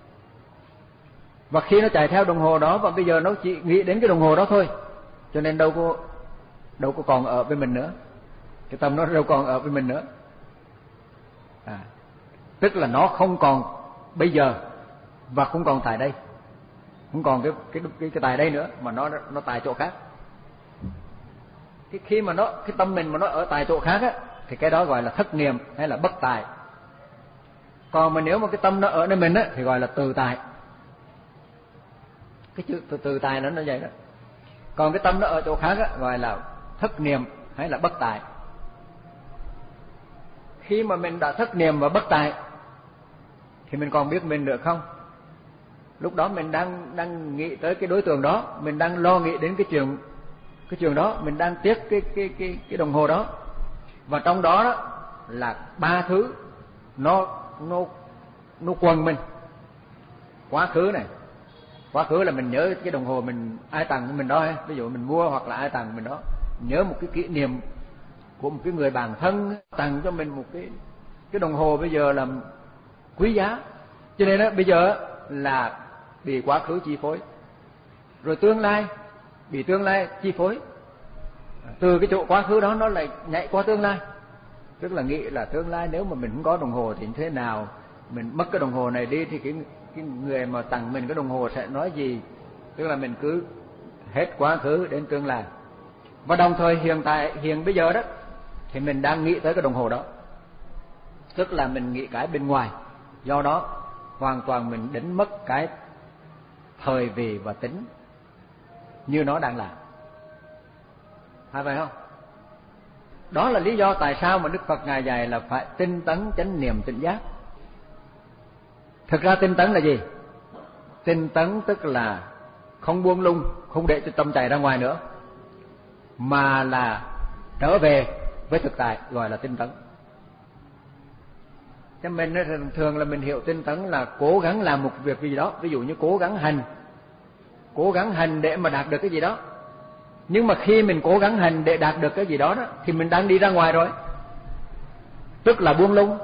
và khi nó chạy theo đồng hồ đó và bây giờ nó chỉ nghĩ đến cái đồng hồ đó thôi, cho nên đâu có đâu có còn ở với mình nữa, cái tâm nó đâu còn ở với mình nữa. À, tức là nó không còn bây giờ và không còn tại đây, không còn cái cái cái, cái tại đây nữa, mà nó nó tại chỗ khác. Cái khi mà nó cái tâm mình mà nó ở tại chỗ khác á, thì cái đó gọi là thất niệm hay là bất tại. Còn mà nếu mà cái tâm nó ở nơi mình á thì gọi là tự tại. Cái chữ từ từ tại nó nó vậy đó. Còn cái tâm nó ở chỗ khác á gọi là thất niệm hay là bất tại. Khi mà mình đã thất niệm và bất tại thì mình còn biết mình được không? Lúc đó mình đang đang nghĩ tới cái đối tượng đó, mình đang lo nghĩ đến cái chuyện cái chuyện đó, mình đang tiếc cái cái cái cái đồng hồ đó, và trong đó, đó là ba thứ nó nó nó quần mình. Quá khứ này, quá khứ là mình nhớ cái đồng hồ mình ai tặng cho mình đó, ví dụ mình mua hoặc là ai tặng mình đó, nhớ một cái kỷ niệm của một cái người bạn thân tặng cho mình một cái cái đồng hồ bây giờ là quý giá, cho nên đó bây giờ là bị quá khứ chi phối, rồi tương lai bị tương lai chi phối, từ cái chỗ quá khứ đó nó lại nhảy qua tương lai, tức là nghĩ là tương lai nếu mà mình không có đồng hồ thì thế nào, mình mất cái đồng hồ này đi thì cái cái người mà tặng mình cái đồng hồ sẽ nói gì, tức là mình cứ hết quá khứ đến tương lai. Và đồng thời hiện tại hiện bây giờ đó thì mình đang nghĩ tới cái đồng hồ đó, tức là mình nghĩ cái bên ngoài, do đó hoàn toàn mình đánh mất cái thời vị và tính như nó đang là, phải vậy không? Đó là lý do tại sao mà Đức Phật ngài dạy là phải tinh tấn chánh niệm tỉnh giác. Thực ra tinh tấn là gì? Tinh tấn tức là không buông lung, không để cho tâm chạy ra ngoài nữa, mà là trở về với thực tại, gọi là tinh tấn. Cho mình thường thường là mình hiểu tinh tấn là cố gắng làm một việc gì đó, ví dụ như cố gắng hành, cố gắng hành để mà đạt được cái gì đó. Nhưng mà khi mình cố gắng hành để đạt được cái gì đó, đó thì mình đang đi ra ngoài rồi, tức là buông lung.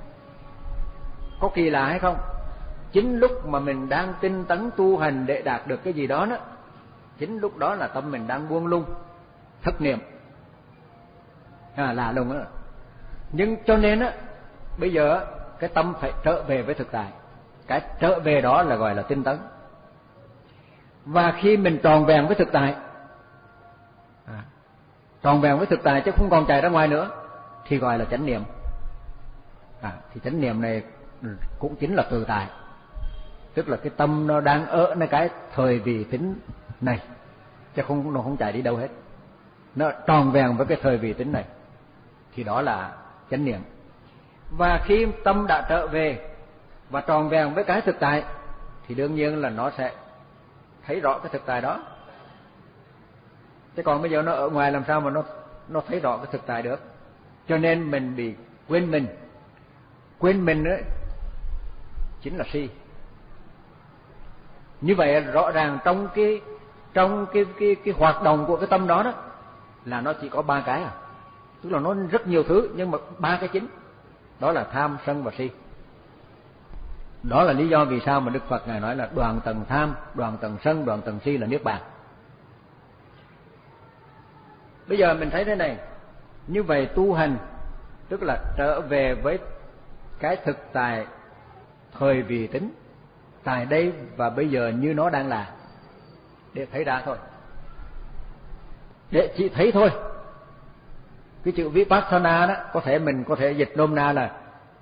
Có kỳ lạ hay không? Chính lúc mà mình đang tinh tấn tu hành để đạt được cái gì đó, đó chính lúc đó là tâm mình đang buông lung, thất niệm. À, lạ lùng đó. Nhưng cho nên á, bây giờ cái tâm phải trở về với thực tại, cái trở về đó là gọi là tinh tấn. Và khi mình tròn vẹn với thực tại, à, tròn vẹn với thực tại chứ không còn chạy ra ngoài nữa, thì gọi là chánh niệm. À, thì chánh niệm này cũng chính là tự tại, tức là cái tâm nó đang ởในcái thời vị tính này, chứ không nó không chạy đi đâu hết, nó tròn vẹn với cái thời vị tính này, thì đó là chánh niệm. Và khi tâm đã trở về và tròn vẹn với cái thực tại thì đương nhiên là nó sẽ thấy rõ cái thực tại đó. Chứ còn bây giờ nó ở ngoài làm sao mà nó nó thấy rõ cái thực tại được? Cho nên mình bị quên mình. Quên mình ấy chính là si. Như vậy rõ ràng trong cái trong cái cái cái hoạt động của cái tâm đó đó là nó chỉ có ba cái à. Tức là nó rất nhiều thứ nhưng mà ba cái chính, đó là tham, sân và si. Đó là lý do vì sao mà Đức Phật ngài nói là đoạn tầng tham, đoạn tầng sân, đoạn tầng si là niết bàn. Bây giờ mình thấy thế này, như vậy tu hành tức là trở về với cái thực tại thời vị tính, tại đây và bây giờ như nó đang là, để thấy ra thôi, để chỉ thấy thôi. Cái chữ Vipassana đó có thể mình có thể dịch nôm na là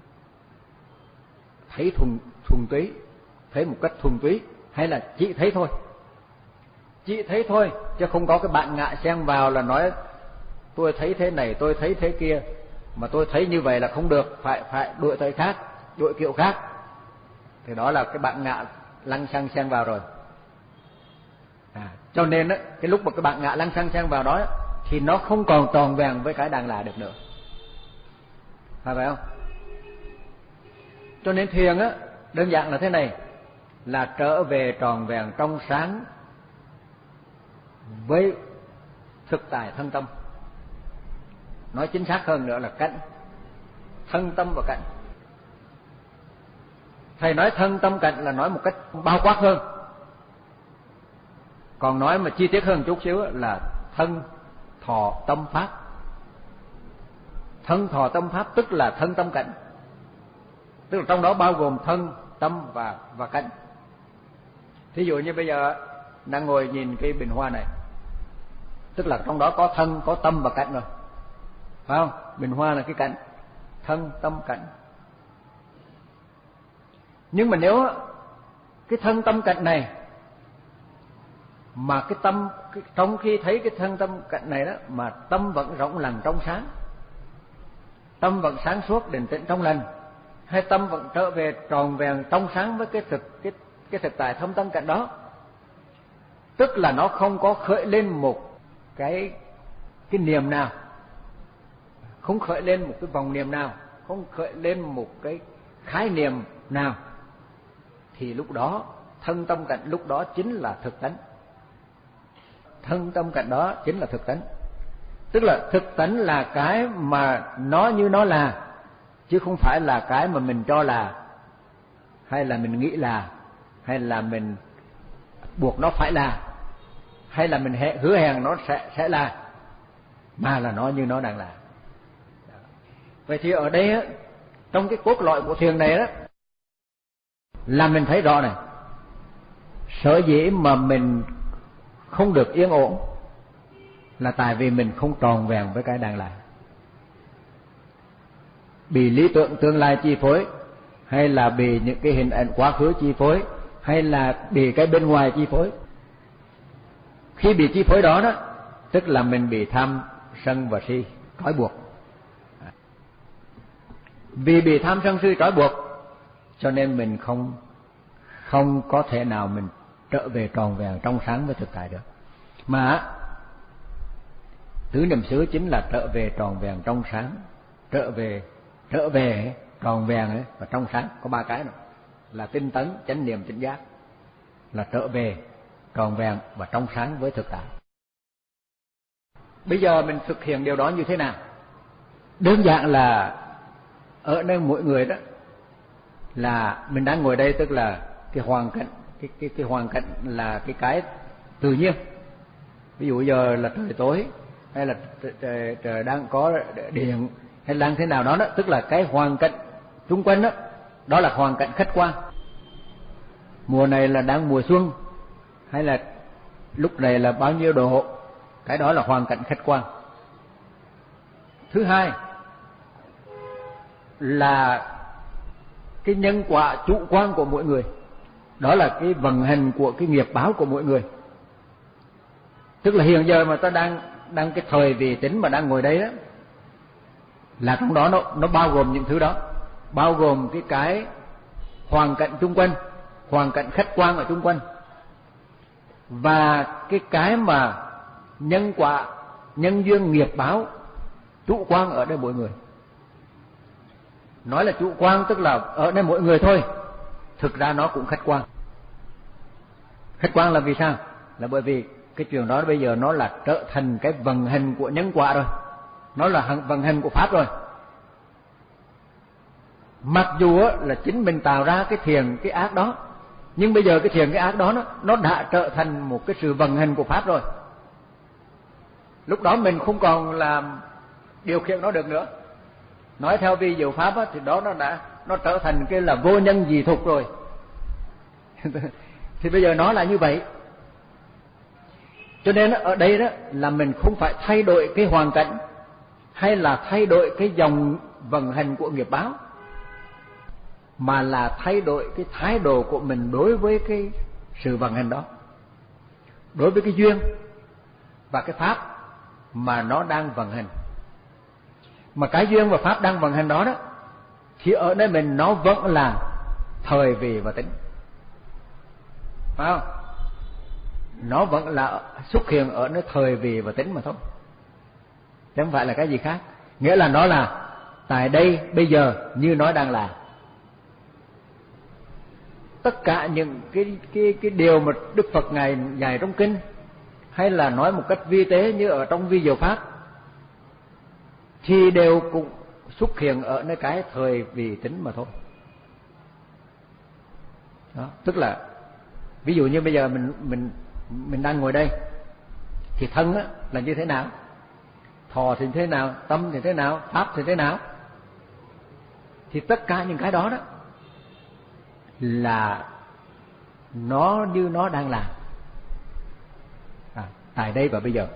thấy thuần thuần túy, thấy một cách thuần túy, hay là chỉ thấy thôi, chỉ thấy thôi, chứ không có cái bạn ngạ xen vào là nói tôi thấy thế này, tôi thấy thế kia, mà tôi thấy như vậy là không được, phải phải đổi thời khác, đổi kiểu khác, thì đó là cái bản ngã lăng xăng xen vào rồi. À, cho nên á, cái lúc mà cái bản ngã lăng xăng xen vào đó thì nó không còn tròn vẹn với cái đang là được nữa, phải phải không? Cho nên thiền á đơn giản là thế này, là trở về tròn vẹn trong sáng với thực tại thân tâm. Nói chính xác hơn nữa là cảnh, thân tâm và cảnh. Thầy nói thân tâm cảnh là nói một cách bao quát hơn, còn nói mà chi tiết hơn chút xíu là thân thọ tâm pháp. Thân thọ tâm pháp tức là thân tâm cảnh, tức là trong đó bao gồm thân, tâm và và cảnh. Thí dụ như bây giờ đang ngồi nhìn cái bình hoa này, tức là trong đó có thân, có tâm và cảnh rồi, phải không? Bình hoa là cái cảnh, thân, tâm, cảnh. Nhưng mà nếu cái thân tâm cảnh này mà cái tâm, cái, trong khi thấy cái thân tâm cảnh này đó mà tâm vẫn rộng lặng trong sáng, tâm vẫn sáng suốt định tĩnh trong lành, hay tâm vẫn trở về tròn vẹn trong sáng với cái thực cái cái thực tại thâm tâm cảnh đó, tức là nó không có khởi lên một cái cái niềm nào, không khởi lên một cái vòng niệm nào, không khởi lên một cái khái niệm nào, thì lúc đó thân tâm cảnh lúc đó chính là thực tánh. Thân tâm cảnh đó chính là thực tánh. Tức là thực tánh là cái mà nó như nó là, chứ không phải là cái mà mình cho là, hay là mình nghĩ là, hay là mình buộc nó phải là, hay là mình hứa hẹn nó sẽ sẽ là, mà là nó như nó đang là. Vậy thì ở đây á, trong cái cốt lõi của thiền này đó, là mình thấy rõ này, sở dĩ mà mình không được yên ổn là tại vì mình không tròn vẹn với cái đang là, bị lý tưởng tương lai chi phối, hay là bị những cái hình ảnh quá khứ chi phối, hay là bị cái bên ngoài chi phối. Khi bị chi phối đó đó, tức là mình bị tham sân và si trói buộc. Vì bị tham sân si trói buộc cho nên mình không không có thể nào mình trở về tròn vẹn trong sáng với thực tại được. Mà tứ niệm xứ chính là trở về tròn vẹn trong sáng, trở về trở về tròn vẹn ấy, và trong sáng có ba cái nữa, là tinh tấn, chánh niệm, tỉnh giác, là trở về tròn vẹn và trong sáng với thực tại. Bây giờ mình thực hiện điều đó như thế nào? Đơn giản là ở nơi mỗi người đó, là mình đang ngồi đây, tức là cái hoàn cảnh, cái cái cái hoàn cảnh là cái cái tự nhiên. Ví dụ giờ là trời tối, hay là trời, trời, trời đang có điện, hay là thế nào đó đó, tức là cái hoàn cảnh xung quanh đó, đó là hoàn cảnh khách quan. Mùa này là đang mùa xuân, hay là lúc này là bao nhiêu độ, cái đó là hoàn cảnh khách quan. Thứ hai là cái nhân quả chủ quan của mỗi người, đó là cái vận hành của cái nghiệp báo của mỗi người. Tức là hiện giờ mà ta đang đang cái thời vị tính mà đang ngồi đây đó, là trong đó nó nó bao gồm những thứ đó, bao gồm cái cái hoàn cảnh xung quanh, hoàn cảnh khách quan ở xung quanh, và cái cái mà nhân quả, nhân duyên, nghiệp báo chủ quan ở đây mỗi người. Nói là chủ quan tức là ở đây mỗi người thôi, thực ra nó cũng khách quan. Khách quan là vì sao? Là bởi vì cái chuyện đó bây giờ nó là trở thành cái vận hành của nhân quả rồi, nó là vận hành của pháp rồi. Mặc dù là chính mình tạo ra cái thiện cái ác đó, nhưng bây giờ cái thiện cái ác đó nó, nó đã trở thành một cái sự vận hành của pháp rồi. Lúc đó mình không còn làm điều khiển nó được nữa. Nói theo vi diệu pháp á, thì đó nó đã nó trở thành cái là vô nhân dị thục rồi. Thì bây giờ nó là như vậy. Cho nên ở đây đó là mình không phải thay đổi cái hoàn cảnh, hay là thay đổi cái dòng vận hành của nghiệp báo, mà là thay đổi cái thái độ của mình đối với cái sự vận hành đó, đối với cái duyên và cái pháp mà nó đang vận hành. mà cái duyên và pháp đang vận hành đó đó, thì ở nơi mình nó vẫn là thời vị và tính, phải không? Nó vẫn là xuất hiện ở nơi thời vị và tính mà thôi, chứ không phải là cái gì khác. Nghĩa là nó là tại đây bây giờ như nó đang là. Tất cả những cái cái cái điều mà Đức Phật ngài dạy trong kinh, hay là nói một cách vi tế như ở trong vi diệu pháp, thì đều cũng xuất hiện ở nơi cái thời vị tính mà thôi. Đó, tức là ví dụ như bây giờ mình mình mình đang ngồi đây, thì thân á, là như thế nào, thọ thì thế nào, tâm thì thế nào, pháp thì thế nào, thì tất cả những cái đó đó là nó như nó đang làm, à, tại đây và bây giờ.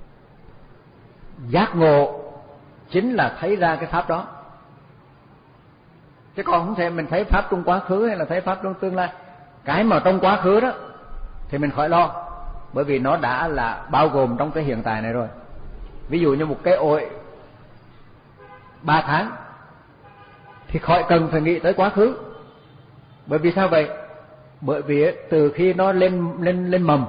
Giác ngộ chính là thấy ra cái pháp đó, chứ còn không thể mình thấy pháp trong quá khứ hay là thấy pháp trong tương lai. Cái mà trong quá khứ đó thì mình khỏi lo, bởi vì nó đã là bao gồm trong cái hiện tại này rồi. Ví dụ như một cái ổi ba tháng thì khỏi cần phải nghĩ tới quá khứ. Bởi vì sao vậy? Bởi vì từ khi nó lên lên lên mầm,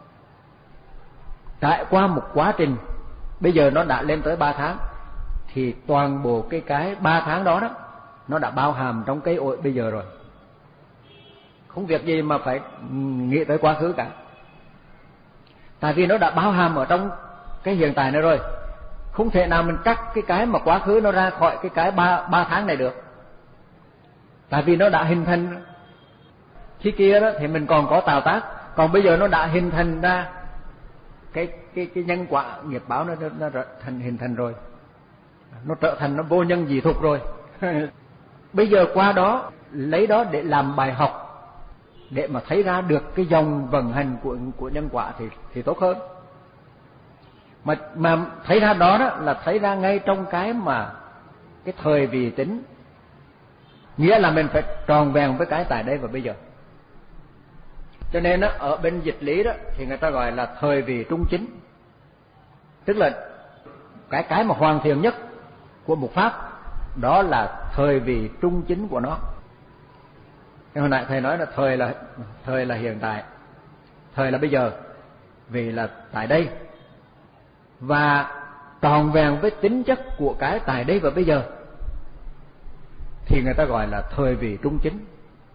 trải qua một quá trình, bây giờ nó đã lên tới ba tháng, thì toàn bộ cái cái ba tháng đó đó nó đã bao hàm trong cái ổi bây giờ rồi. Không việc gì mà phải nghĩ tới quá khứ cả, tại vì nó đã bao hàm ở trong cái hiện tại này rồi. Không thể nào mình cắt cái cái mà quá khứ nó ra khỏi cái cái ba ba tháng này được, tại vì nó đã hình thành. Khi kia đó thì mình còn có tạo tác, còn bây giờ nó đã hình thành ra cái cái cái nhân quả nghiệp báo, nó nó thành hình thành rồi, nó trở thành nó vô nhân dị thục rồi. Bây giờ qua đó lấy đó để làm bài học, để mà thấy ra được cái dòng vận hành của của nhân quả thì thì tốt hơn. Mà mà thấy ra đó đó là thấy ra ngay trong cái mà cái thời vị tính, nghĩa là mình phải tròn vẹn với cái tại đây và bây giờ. Cho nên đó, ở bên dịch lý đó thì người ta gọi là thời vị trung chính, tức là cái cái mà hoàn thiện nhất của một pháp đó là thời vị trung chính của nó. Hồi nãy thầy nói là thời là thời là hiện tại, thời là bây giờ, vì là tại đây, và tròn vẹn với tính chất của cái tại đây và bây giờ thì người ta gọi là thời vị trung chính.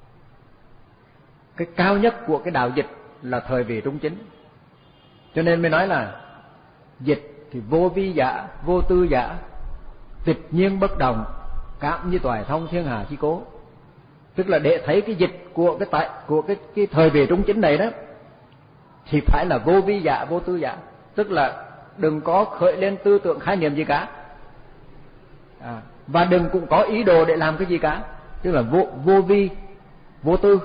Cái cao nhất của cái đạo dịch là thời vị trung chính. Cho nên mới nói là dịch thì vô vi giả, vô tư giả, tịch nhiên bất động, cảm như toại thông thiên hà chi cố. Tức là để thấy cái dịch của cái tại của cái cái thời vị trung chính này đó thì phải là vô vi giả, vô tư giả, tức là đừng có khởi lên tư tưởng khái niệm gì cả, à, và đừng cũng có ý đồ để làm cái gì cả, tức là vô vô vi, vô tư,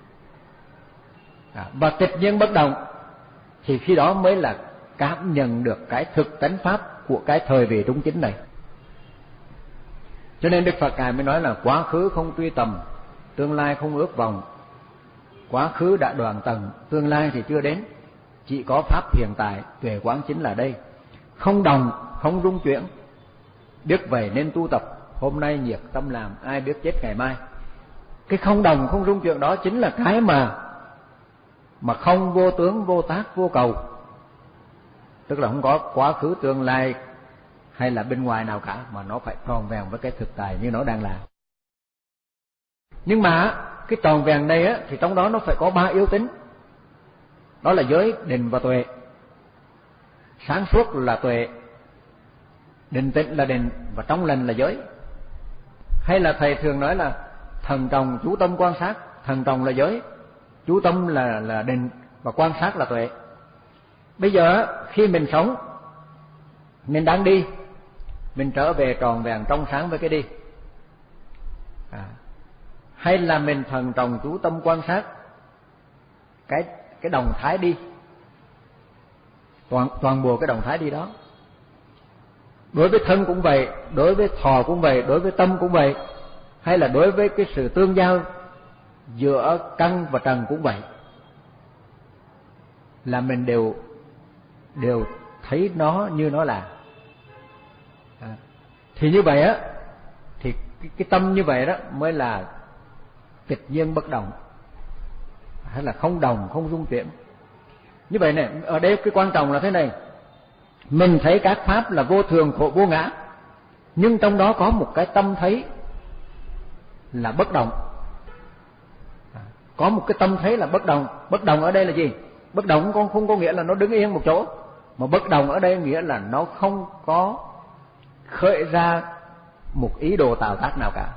à, và tịch nhiên bất động, thì khi đó mới là cảm nhận được cái thực tánh pháp của cái thời vị trung chính này. Cho nên Đức Phật ngài mới nói là quá khứ không truy tầm, tương lai không ước vọng. Quá khứ đã đoạn tầng, tương lai thì chưa đến, chỉ có pháp hiện tại, tuệ quán chính là đây. Không đồng, không rung chuyển, biết vậy nên tu tập, hôm nay nhiệt tâm làm, ai biết chết ngày mai. Cái không đồng, không rung chuyển đó chính là cái mà mà không vô tướng, vô tác, vô cầu. Tức là không có quá khứ, tương lai hay là bên ngoài nào cả, mà nó phải tròn vẹn với cái thực tại như nó đang là. Nhưng mà cái tròn vẹn này á, thì trong đó nó phải có ba yếu tính, đó là giới, định và tuệ. Sáng suốt là tuệ, định tĩnh là định, và trong lành là giới. Hay là thầy thường nói là thần trọng chú tâm quan sát, thần trọng là giới, chú tâm là là định, và quan sát là tuệ. Bây giờ khi mình sống, mình đang đi, mình trở về tròn vẹn trong sáng với cái đi, à, hay là mình thần trọng chú tâm quan sát cái cái động thái đi, toàn toàn bộ cái động thái đi đó. Đối với thân cũng vậy, đối với thọ cũng vậy, đối với tâm cũng vậy, hay là đối với cái sự tương giao giữa căn và trần cũng vậy, là mình đều đều thấy nó như nó là. À, Thì như vậy á, thì cái, cái tâm như vậy đó mới là tịch nhiên bất động, hay là không đồng, không dung chuyển. Như vậy này, ở đây cái quan trọng là thế này, mình thấy các pháp là vô thường, khổ, vô ngã, nhưng trong đó có một cái tâm thấy là bất động. Có một cái tâm thấy là bất động. Bất động ở đây là gì? Bất động không, không có nghĩa là nó đứng yên một chỗ, mà bất động ở đây nghĩa là nó không có khởi ra một ý đồ tạo tác nào cả.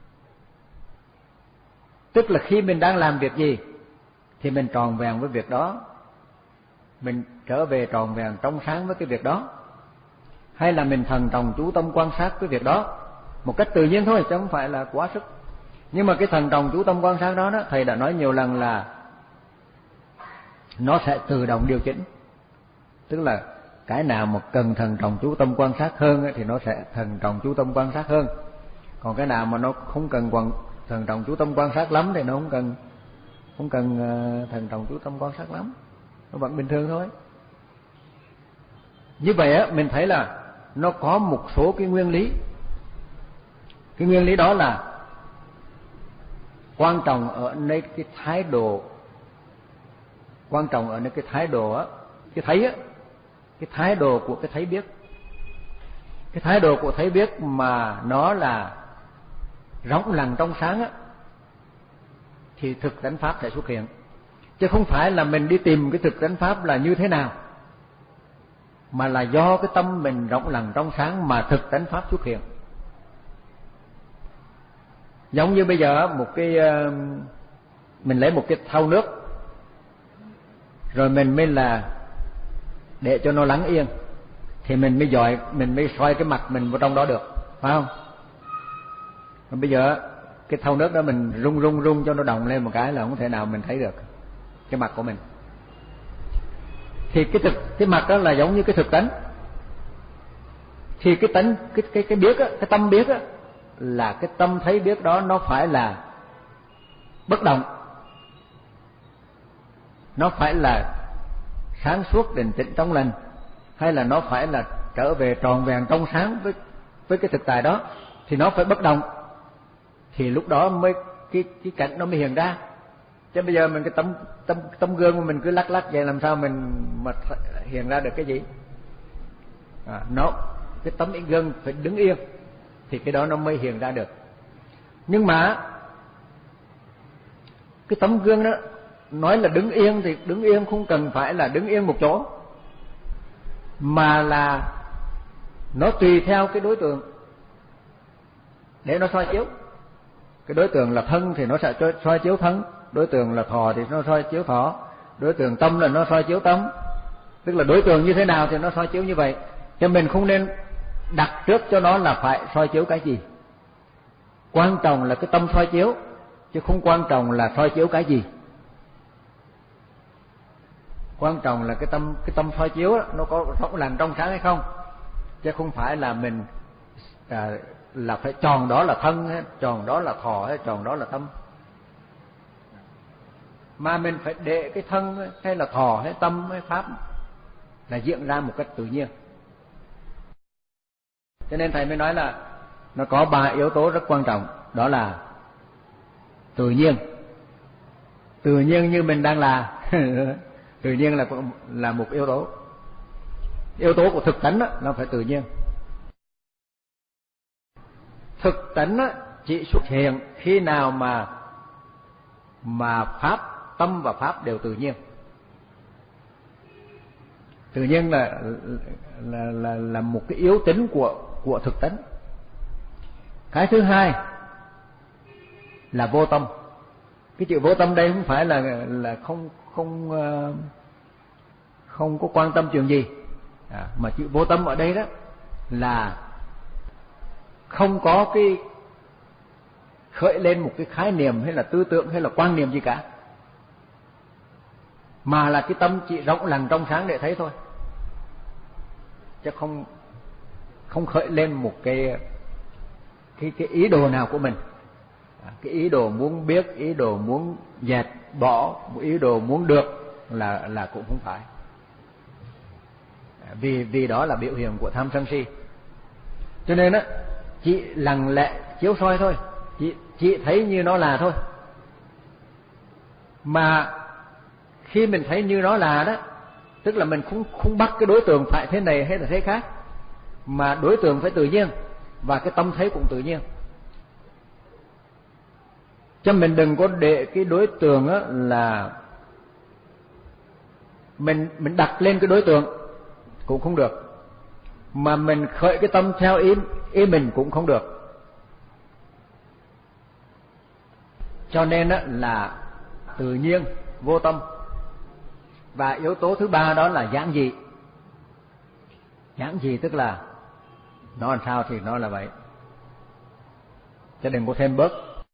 Tức là khi mình đang làm việc gì thì mình tròn vẹn với việc đó, mình trở về tròn vẹn trong sáng với cái việc đó, hay là mình thần trọng chú tâm quan sát cái việc đó một cách tự nhiên thôi, chứ không phải là quá sức. Nhưng mà cái thần trọng chú tâm quan sát đó, đó thầy đã nói nhiều lần là nó sẽ tự động điều chỉnh. Tức là cái nào mà cần thần trọng chú tâm quan sát hơn thì nó sẽ thần trọng chú tâm quan sát hơn, còn cái nào mà nó không cần thần trọng chú tâm quan sát lắm thì nó không cần không cần thần trọng chú tâm quan sát lắm, nó vẫn bình thường thôi. Như vậy á, mình thấy là nó có một số cái nguyên lý. Cái nguyên lý đó là quan trọng ở nơi cái thái độ, quan trọng ở nơi cái thái độ á, cái thấy á, cái thái độ của cái thấy biết. Cái thái độ của thấy biết mà nó là rỗng lặng trong sáng á, thì thực tánh pháp sẽ xuất hiện. Chứ không phải là mình đi tìm cái thực tánh pháp là như thế nào, mà là do cái tâm mình rỗng lặng trong sáng mà thực tánh pháp xuất hiện. Giống như bây giờ một cái mình lấy một cái thau nước, rồi mình mới là để cho nó lắng yên, thì mình mới dọi, mình mới soi cái mặt mình vào trong đó được, phải không? Còn bây giờ cái thau nước đó mình rung rung rung cho nó động lên một cái là không thể nào mình thấy được cái mặt của mình. Thì cái thực cái mặt đó là giống như cái thực tánh. Thì cái tánh cái cái cái biết á, cái tâm biết á, là cái tâm thấy biết đó nó phải là bất động, nó phải là sáng suốt định tĩnh trong lành, hay là nó phải là trở về tròn vẹn trong sáng với với cái thực tại đó, thì nó phải bất động. Thì lúc đó mới cái cái cảnh nó mới hiện ra. Chứ bây giờ mình cái tấm tấm tấm gương mà mình cứ lắc lắc vậy làm sao mình mà hiện ra được cái gì? À, nó cái tấm gương phải đứng yên thì cái đó nó mới hiện ra được. Nhưng mà cái tấm gương đó nói là đứng yên thì đứng yên không cần phải là đứng yên một chỗ, mà là nó tùy theo cái đối tượng để nó soi chiếu. Cái đối tượng là thân thì nó sẽ soi chiếu thân, đối tượng là thọ thì nó soi chiếu thọ, đối tượng tâm là nó soi chiếu tâm. Tức là đối tượng như thế nào thì nó soi chiếu như vậy. Cho mình không nên đặt trước cho nó là phải soi chiếu cái gì. Quan trọng là cái tâm soi chiếu, chứ không quan trọng là soi chiếu cái gì. Quan trọng là cái tâm cái tâm soi chiếu đó, nó có rỗng lặng trong sáng hay không, chứ không phải là mình à, là phải tròn đó là thân hay tròn đó là thọ hay tròn đó là tâm, mà mình phải để cái thân hay là thọ hay tâm hay pháp là diễn ra một cách tự nhiên. Cho nên thầy mới nói là nó có ba yếu tố rất quan trọng, đó là tự nhiên. Tự nhiên như mình đang là tự nhiên là là một yếu tố. Yếu tố của thực tánh đó, nó phải tự nhiên. Thực tánh đó, chỉ xuất hiện khi nào mà mà pháp, tâm và pháp đều tự nhiên. Tự nhiên là là là là một cái yếu tính của của thực tánh. Cái thứ hai là vô tâm. Cái chữ vô tâm đây không phải là là không không không có quan tâm chuyện gì, à, mà chữ vô tâm ở đây đó là không có cái khởi lên một cái khái niệm hay là tư tưởng hay là quan niệm gì cả, mà là cái tâm chỉ rỗng lặng trong sáng để thấy thôi, chứ không không khởi lên một cái cái cái ý đồ nào của mình, cái ý đồ muốn biết, ý đồ muốn dẹp bỏ, ý đồ muốn được là là cũng không phải, vì vì đó là biểu hiện của tham sân si. Cho nên á, chỉ lặng lẽ chiếu soi thôi, chỉ chỉ thấy như nó là thôi. Mà khi mình thấy như nó là đó, tức là mình không không bắt cái đối tượng phải thế này hay là thế khác, mà đối tượng phải tự nhiên và cái tâm thấy cũng tự nhiên. Cho mình đừng có để cái đối tượng á là mình mình đặt lên cái đối tượng cũng không được, mà mình khởi cái tâm theo ý ý mình cũng không được. Cho nên á là tự nhiên, vô tâm. Và yếu tố thứ ba đó là giản dị. Giản dị tức là nó làm sao thì nó là vậy, chứ đừng có thêm bớt.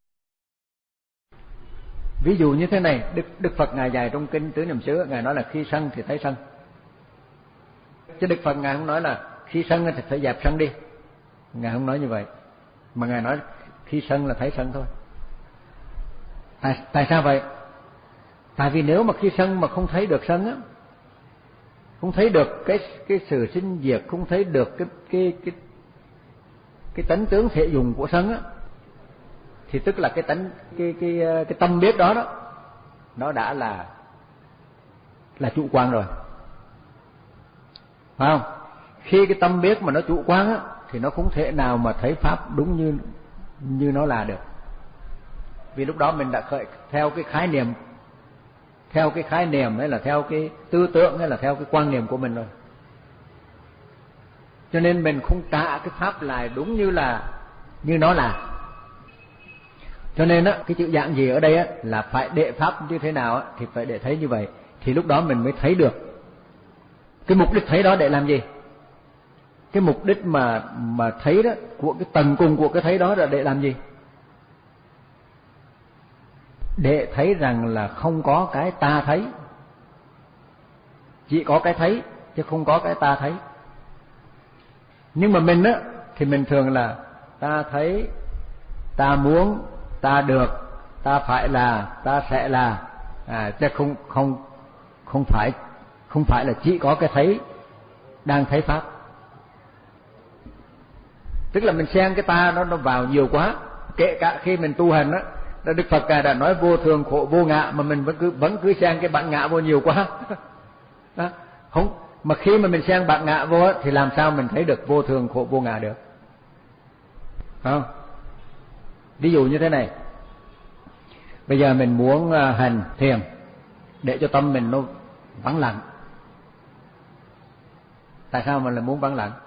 Ví dụ như thế này, Đức Đức Phật ngài dạy trong kinh Tứ Niệm xứ, ngài nói là khi sân thì thấy sân. Chứ Đức Phật ngài không nói là khi sân thì phải dẹp sân đi, ngài không nói như vậy, mà ngài nói khi sân là thấy sân thôi. Tại tại sao vậy? Tại vì nếu mà khi sân mà không thấy được sân á, không thấy được cái cái sự sinh diệt, không thấy được cái cái cái cái tánh tướng thể dùng của sân á, thì tức là cái tánh cái cái cái tâm biết đó đó, nó đã là là chủ quan rồi, phải không? Khi cái tâm biết mà nó chủ quan á, thì nó không thể nào mà thấy pháp đúng như như nó là được. Vì lúc đó mình đã khởi theo cái khái niệm, theo cái khái niệm hay là theo cái tư tưởng hay là theo cái quan niệm của mình rồi. Cho nên mình không trả cái pháp lại đúng như là như nó là. Cho nên á, cái chữ giản dị ở đây á là phải để pháp như thế nào á thì phải để thấy như vậy, thì lúc đó mình mới thấy được. Cái mục đích thấy đó để làm gì? Cái mục đích mà mà thấy đó, của cái tầng cùng của cái thấy đó là để làm gì? Để thấy rằng là không có cái ta thấy, chỉ có cái thấy chứ không có cái ta thấy. Nhưng mà mình á thì mình thường là ta thấy, ta muốn, ta được, ta phải là, ta sẽ là, à, chứ không không không phải không phải là chỉ có cái thấy đang thấy pháp. Tức là mình xen cái ta nó nó vào nhiều quá. Kể cả khi mình tu hành á, Đức Phật đã nói vô thường khổ vô ngã, mà mình vẫn cứ vẫn cứ xen cái bản ngã vô nhiều quá. Đó. Không, mà khi mà mình xen bản ngã vô thì làm sao mình thấy được vô thường khổ vô ngã được? Phải không? Ví dụ như thế này. Bây giờ mình muốn hành thiền để cho tâm mình nó vắng lặng. Tại sao mình lại muốn vắng lặng?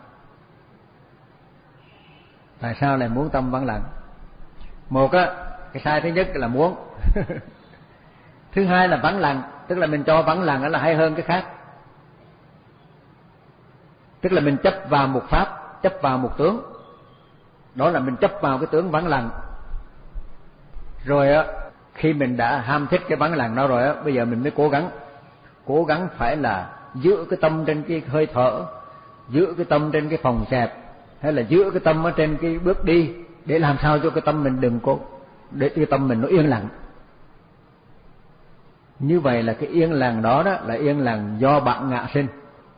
Tại sao lại muốn tâm vắng lặng? Một á, cái sai thứ nhất là muốn. Thứ hai là vắng lặng, tức là mình cho vắng lặng đó là hay hơn cái khác. Tức là mình chấp vào một pháp, chấp vào một tướng. Đó là mình chấp vào cái tướng vắng lặng. Rồi á, khi mình đã ham thích cái vắng lặng đó rồi á, bây giờ mình mới cố gắng, cố gắng phải là giữ cái tâm trên cái hơi thở, giữ cái tâm trên cái phòng xẹp, hay là giữ cái tâm ở trên cái bước đi, để làm sao cho cái tâm mình đừng có, để cái tâm mình nó yên lặng. Như vậy là cái yên lặng đó đó là yên lặng do bản ngã sinh,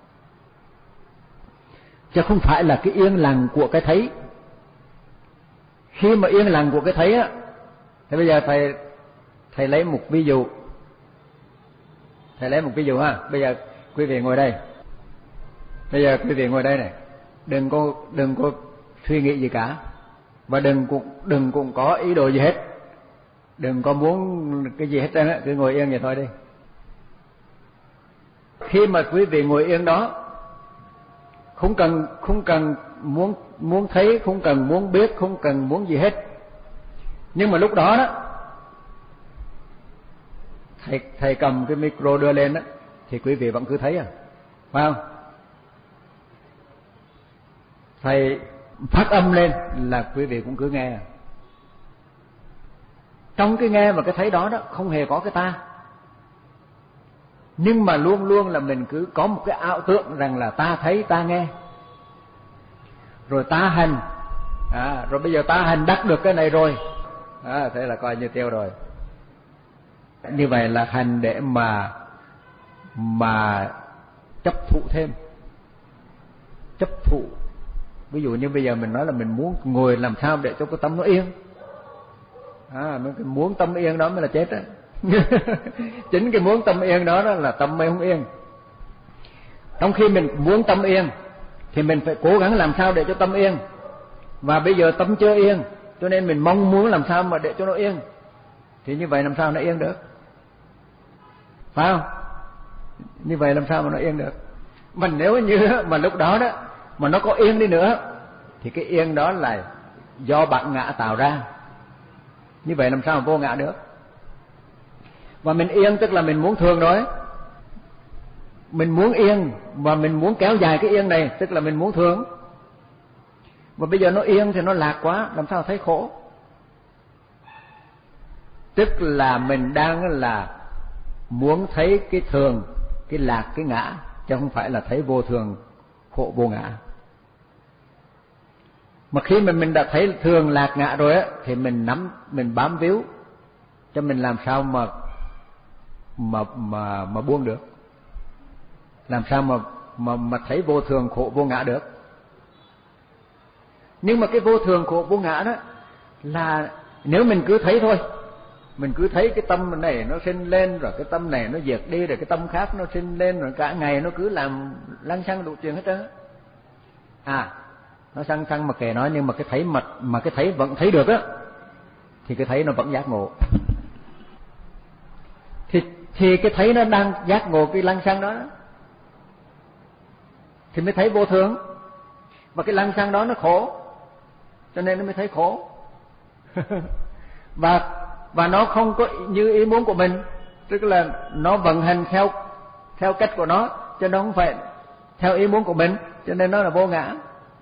chứ không phải là cái yên lặng của cái thấy. Khi mà yên lặng của cái thấy á, thì bây giờ thầy thầy lấy một ví dụ, thầy lấy một ví dụ ha. Bây giờ quý vị ngồi đây, bây giờ quý vị ngồi đây này, đừng có đừng có suy nghĩ gì cả, và đừng cũng đừng cũng có ý đồ gì hết, đừng có muốn cái gì hết trơn á, cứ ngồi yên vậy thôi đi. Khi mà quý vị ngồi yên đó, không cần không cần muốn muốn thấy, không cần muốn biết, không cần muốn gì hết. Nhưng mà lúc đó đó, thầy thầy cầm cái micro đưa lên đó, thì quý vị vẫn cứ thấy à, phải không? Thầy phát âm lên là quý vị cũng cứ nghe. Trong cái nghe và cái thấy đó đó không hề có cái ta, nhưng mà luôn luôn là mình cứ có một cái ảo tưởng rằng là ta thấy, ta nghe, rồi ta hành, à, rồi bây giờ ta hành đắc được cái này rồi, à, thế là coi như tiêu rồi. Như vậy là hành để mà mà chấp thụ thêm, chấp thụ Ví dụ như bây giờ mình nói là mình muốn ngồi làm sao để cho cái tâm nó yên, à, muốn tâm yên đó mới là chết đó. Chính cái muốn tâm yên đó, đó là tâm mới không yên. Trong khi mình muốn tâm yên thì mình phải cố gắng làm sao để cho tâm yên. Và bây giờ tâm chưa yên, cho nên mình mong muốn làm sao mà để cho nó yên. Thì như vậy làm sao nó yên được? Phải không? Như vậy làm sao mà nó yên được? Mà nếu như mà lúc đó đó mà nó có yên đi nữa thì cái yên đó là do bản ngã tạo ra. Như vậy làm sao mà vô ngã được? Và mình yên tức là mình muốn thường rồi. Mình muốn yên và mình muốn kéo dài cái yên này, tức là mình muốn thường. Và bây giờ nó yên thì nó lạc quá, làm sao thấy khổ? Tức là mình đang là muốn thấy cái thường, cái lạc, cái ngã, chứ không phải là thấy vô thường, khổ, vô ngã. Mà khi mà mình đã thấy thường, lạc, ngã rồi á, thì mình nắm, mình bám víu, cho mình làm sao mà mà mà mà buông được? Làm sao mà mà mà thấy vô thường, khổ, vô ngã được? Nhưng mà cái vô thường, khổ, vô ngã đó là nếu mình cứ thấy thôi, mình cứ thấy cái tâm này nó sinh lên, rồi cái tâm này nó diệt đi, rồi cái tâm khác nó sinh lên, rồi cả ngày nó cứ làm lăng xăng đủ chuyện hết trơn. À, nó xăng xăng mà kệ nói, nhưng mà cái thấy mà mà cái thấy vẫn thấy được á, thì cái thấy nó vẫn giác ngộ. Thì thì cái thấy nó đang giác ngộ cái lăng xăng đó, thì mới thấy vô thường. Và cái lăng xăng đó nó khổ, cho nên nó mới thấy khổ. và và nó không có như ý muốn của mình, tức là nó vận hành theo theo cách của nó, cho nó không phải theo ý muốn của mình, cho nên nó là vô ngã.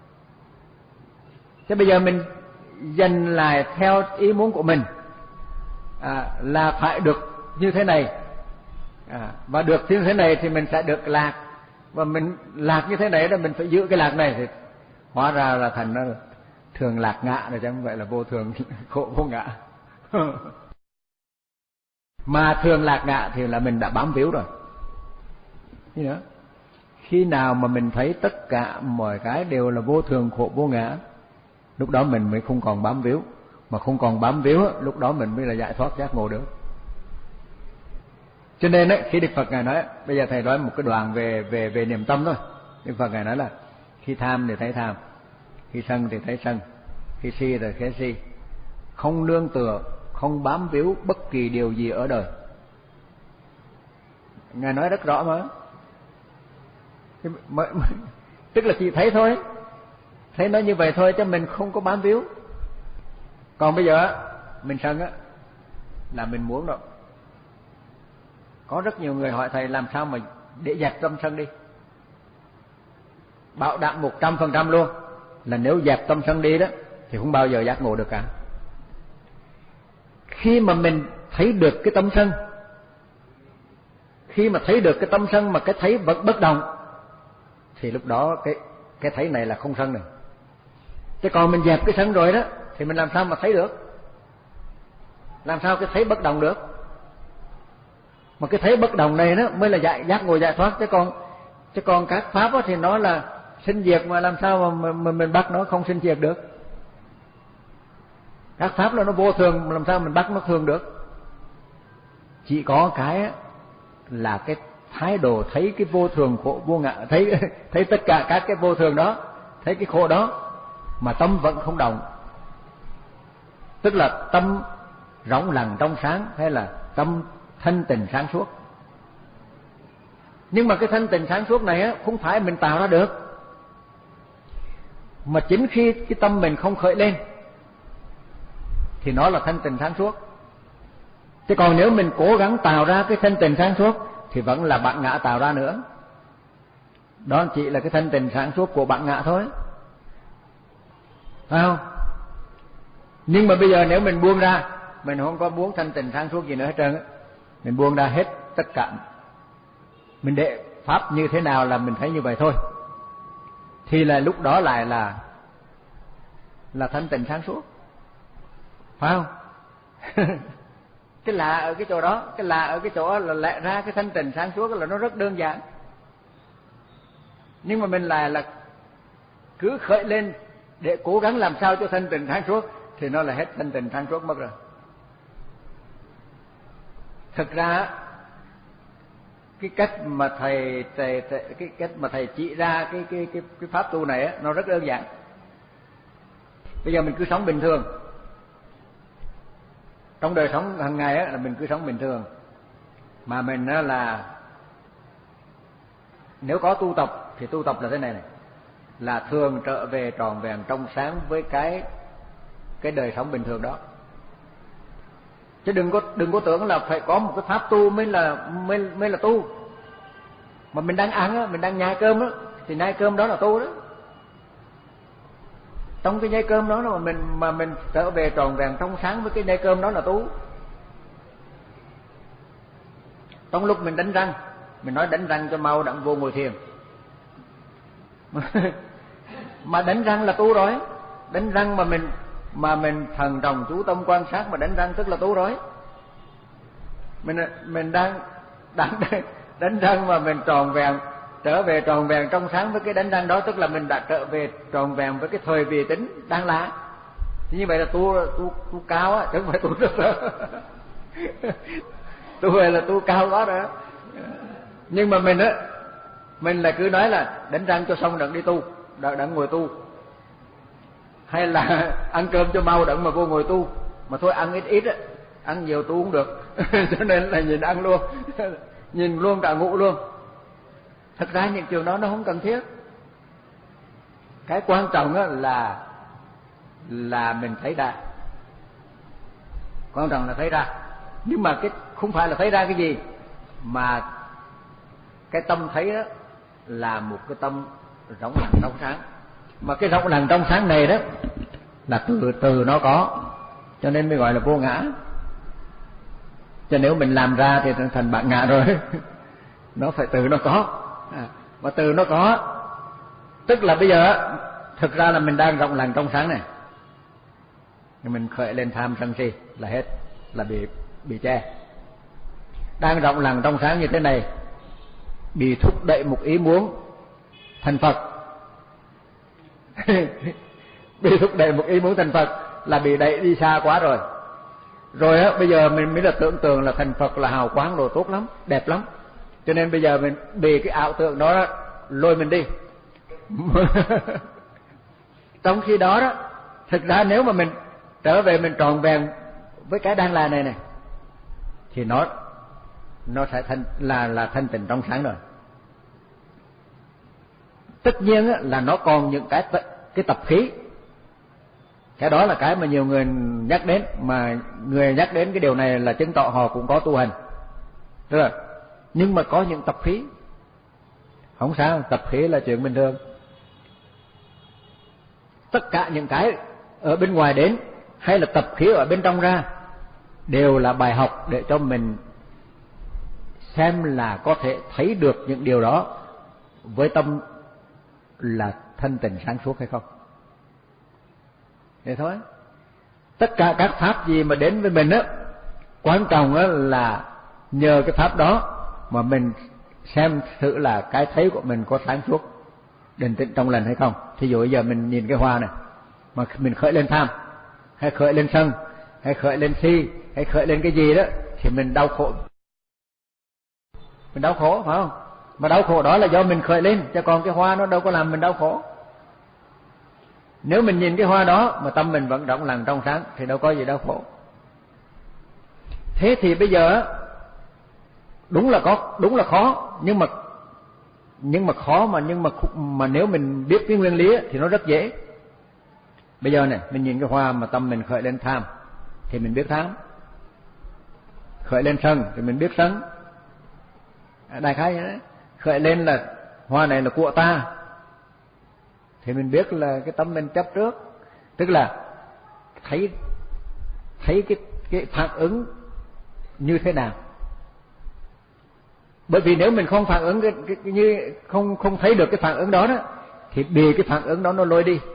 Thế bây giờ mình dành lại theo ý muốn của mình, à, là phải được như thế này, à, và được như thế này thì mình sẽ được lạc, và mình lạc như thế này là mình phải giữ cái lạc này, thì hóa ra là thành nó thường lạc ngã rồi, chứ không phải là vô thường khổ vô ngã. Mà thường lạc ngã thì là mình đã bám víu rồi. Như nữa, khi nào mà mình thấy tất cả mọi cái đều là vô thường, khổ, vô ngã, lúc đó mình mới không còn bám víu. Mà không còn bám víu, lúc đó mình mới là giải thoát giác ngộ được. Cho nên ấy, khi Đức Phật Ngài nói, bây giờ Thầy nói một cái đoạn về về về niệm tâm thôi. Đức Phật Ngài nói là khi tham thì thấy tham, khi sân thì thấy sân, khi si thì thấy si, không nương tựa, không bám víu bất kỳ điều gì ở đời. Ngài nói rất rõ mà. mà, mà tức là chỉ thấy thôi, thấy nó như vậy thôi, chứ mình không có bám víu. Còn bây giờ mình sân á là mình muốn rồi. Có rất nhiều người hỏi Thầy làm sao mà để dẹp tâm sân đi. Bảo đảm một trăm phần trăm luôn là nếu dẹp tâm sân đi đó thì không bao giờ giác ngộ được cả. Khi mà mình thấy được cái tâm sân, khi mà thấy được cái tâm sân mà cái thấy vẫn bất động, thì lúc đó cái cái thấy này là không sân này. Chứ còn mình dẹp cái sân rồi đó thì mình làm sao mà thấy được? Làm sao cái thấy bất động được? Mà cái thấy bất động này đó mới là giải, giác ngộ giải thoát. Chứ còn chứ còn các pháp đó thì nó là sinh diệt, mà làm sao mà, mà mình bắt nó không sinh diệt được? Các pháp là nó vô thường, làm sao mình bắt nó thường được? Chỉ có cái là cái thái độ thấy cái vô thường, khổ, vô ngã, thấy thấy tất cả các cái vô thường đó, thấy cái khổ đó mà tâm vẫn không động, tức là tâm rỗng lặng trong sáng, hay là tâm thanh tịnh sáng suốt. Nhưng mà cái thanh tịnh sáng suốt này á không phải mình tạo ra được, mà chính khi cái tâm mình không khởi lên thì nó là thanh tịnh sáng suốt. Chứ còn nếu mình cố gắng tạo ra cái thanh tịnh sáng suốt thì vẫn là bản ngã tạo ra nữa. Đó chỉ là cái thanh tịnh sáng suốt của bản ngã thôi, phải không? Nhưng mà bây giờ nếu mình buông ra, mình không có muốn thanh tịnh sáng suốt gì nữa hết trơn á, mình buông ra hết tất cả, mình để pháp như thế nào là mình thấy như vậy thôi, thì là lúc đó lại là là thanh tịnh sáng suốt, phải không? Cái lạ ở cái chỗ đó, cái lạ ở cái chỗ là lẽ ra cái thanh tịnh sáng suốt là nó rất đơn giản, nhưng mà mình lại là cứ khởi lên để cố gắng làm sao cho thanh tịnh sáng suốt thì nó là hết thanh tịnh sáng suốt mất rồi. Thực ra cái cách mà thầy, thầy, thầy cái cách mà thầy chỉ ra cái cái cái cái pháp tu này á, nó rất đơn giản. Bây giờ mình cứ sống bình thường, trong đời sống hàng ngày á, là mình cứ sống bình thường, mà mình á là nếu có tu tập thì tu tập là thế này này, là thường trở về tròn vẹn trong sáng với cái cái đời sống bình thường đó. Chứ đừng có đừng có tưởng là phải có một cái pháp tu mới là mới mới là tu. Mà mình đang ăn á, mình đang nhai cơm á, thì nhai cơm đó là tu đó. Trong cái nhai cơm đó mà mình mà mình trở về tròn vẹn trong sáng với cái nhai cơm đó là tu. Trong lúc mình đánh răng, mình nói đánh răng cho mau đặng vô ngồi thiền. Mà đánh răng là tu rồi. Đánh răng mà mình mà mình thần trọng chú tâm quan sát mà đánh răng tức là tu rồi. Mình mình đang đang đánh răng mà mình tròn vẹn, trở về tròn vẹn trong sáng với cái đánh răng đó, tức là mình đã trở về tròn vẹn với cái thời vị tính đang là. Như vậy là tu tu tu cao á, chứ không phải tu rất là tu về là tu cao đó đó. Nhưng mà mình á, mình là cứ nói là đánh răng cho xong đặng đi tu, đặng, đặng ngồi tu, hay là ăn cơm cho mau đặng mà vô ngồi tu. Mà thôi ăn ít ít á, ăn nhiều tu cũng được. Cho nên là nhìn ăn luôn, nhìn luôn cả ngủ luôn. Thật ra những trường đó nó không cần thiết. Cái quan trọng á là là mình thấy ra. Quan trọng là thấy ra. Nhưng mà cái không phải là thấy ra cái gì, mà cái tâm thấy đó là một cái tâm rộng lặng trong sáng. Mà cái rộng lặng trong sáng này đó là từ từ nó có, cho nên mới gọi là vô ngã. Cho nếu mình làm ra thì thành bạn ngã rồi. Nó phải từ nó có. À, mà từ nó có tức là bây giờ thực ra là mình đang rộng lặng trong sáng này, nhưng mình khởi lên tham sân si là hết, là bị bị che. Đang rộng lặng trong sáng như thế này, bị thúc đẩy một ý muốn thành Phật. Bị thúc đẩy một ý muốn thành Phật là bị đẩy đi xa quá rồi. Rồi á, bây giờ mình mới là tưởng tượng là thành Phật là hào quang đồ tốt lắm, đẹp lắm. Cho nên bây giờ mình bị cái ảo tưởng đó, đó lôi mình đi. Trong khi đó đó, thực ra nếu mà mình trở về mình tròn vẹn với cái đang là này này, thì nó nó sẽ thành là là thanh tịnh trong sáng rồi. Tất nhiên á, là nó còn những cái cái tập khí. Cái đó là cái mà nhiều người nhắc đến, mà người nhắc đến cái điều này là chứng tỏ họ cũng có tu hành. Được. Nhưng mà có những tập khí không sao, tập khí là chuyện bình thường. Tất cả những cái ở bên ngoài đến hay là tập khí ở bên trong ra đều là bài học để cho mình xem là có thể thấy được những điều đó với tâm là thanh tịnh sáng suốt hay không. Thế thôi. Tất cả các pháp gì mà đến với mình á, quan trọng á là nhờ cái pháp đó mà mình xem thử là cái thấy của mình có sáng suốt, định tĩnh trong lành hay không. Thí dụ bây giờ mình nhìn cái hoa này mà mình khởi lên tham, hay khởi lên sân, hay khởi lên si, hay khởi lên cái gì đó, thì mình đau khổ. Mình đau khổ phải không? Mà đau khổ đó là do mình khởi lên, chứ còn cái hoa nó đâu có làm mình đau khổ. Nếu mình nhìn cái hoa đó mà tâm mình vẫn rộng lặng trong sáng thì đâu có gì đau khổ. Thế thì bây giờ đúng là có, đúng là khó, nhưng mà nhưng mà khó mà nhưng mà mà nếu mình biết cái nguyên lý thì nó rất dễ. Bây giờ này, mình nhìn cái hoa mà tâm mình khởi lên tham thì mình biết tham, khởi lên sân thì mình biết sân. Đại khái vậy đấy. Khởi lên là hoa này là của ta thì mình biết là cái tâm mình chấp trước, tức là thấy thấy cái cái phản ứng như thế nào. Bởi vì nếu mình không phản ứng cái, cái, cái như không không thấy được cái phản ứng đó đó thì bị cái phản ứng đó nó lôi đi.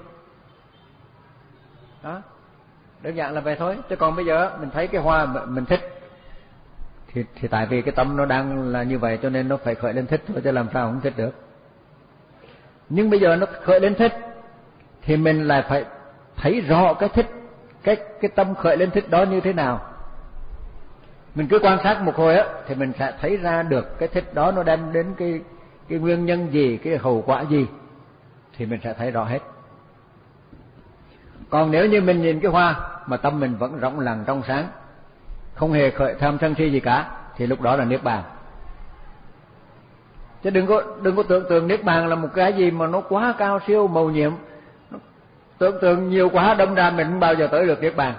Đó. Đơn giản là vậy thôi, chứ còn bây giờ mình thấy cái hoa mình thích thì thì tại vì cái tâm nó đang là như vậy cho nên nó phải khởi lên thích thôi, chứ làm sao không thích được. Nhưng bây giờ nó khởi lên thích thì mình lại phải thấy rõ cái thích, cái cái tâm khởi lên thích đó như thế nào. Mình cứ quan sát một hồi á thì mình sẽ thấy ra được cái thích đó nó đem đến cái cái nguyên nhân gì, cái hậu quả gì, thì mình sẽ thấy rõ hết. Còn nếu như mình nhìn cái hoa mà tâm mình vẫn rộng lặng trong sáng, không hề khởi tham sân si gì cả, thì lúc đó là niết bàn. Chứ đừng có đừng có tưởng tượng niết bàn là một cái gì mà nó quá cao siêu mầu nhiệm, tưởng tượng nhiều quá đâm ra mình không bao giờ tới được niết bàn.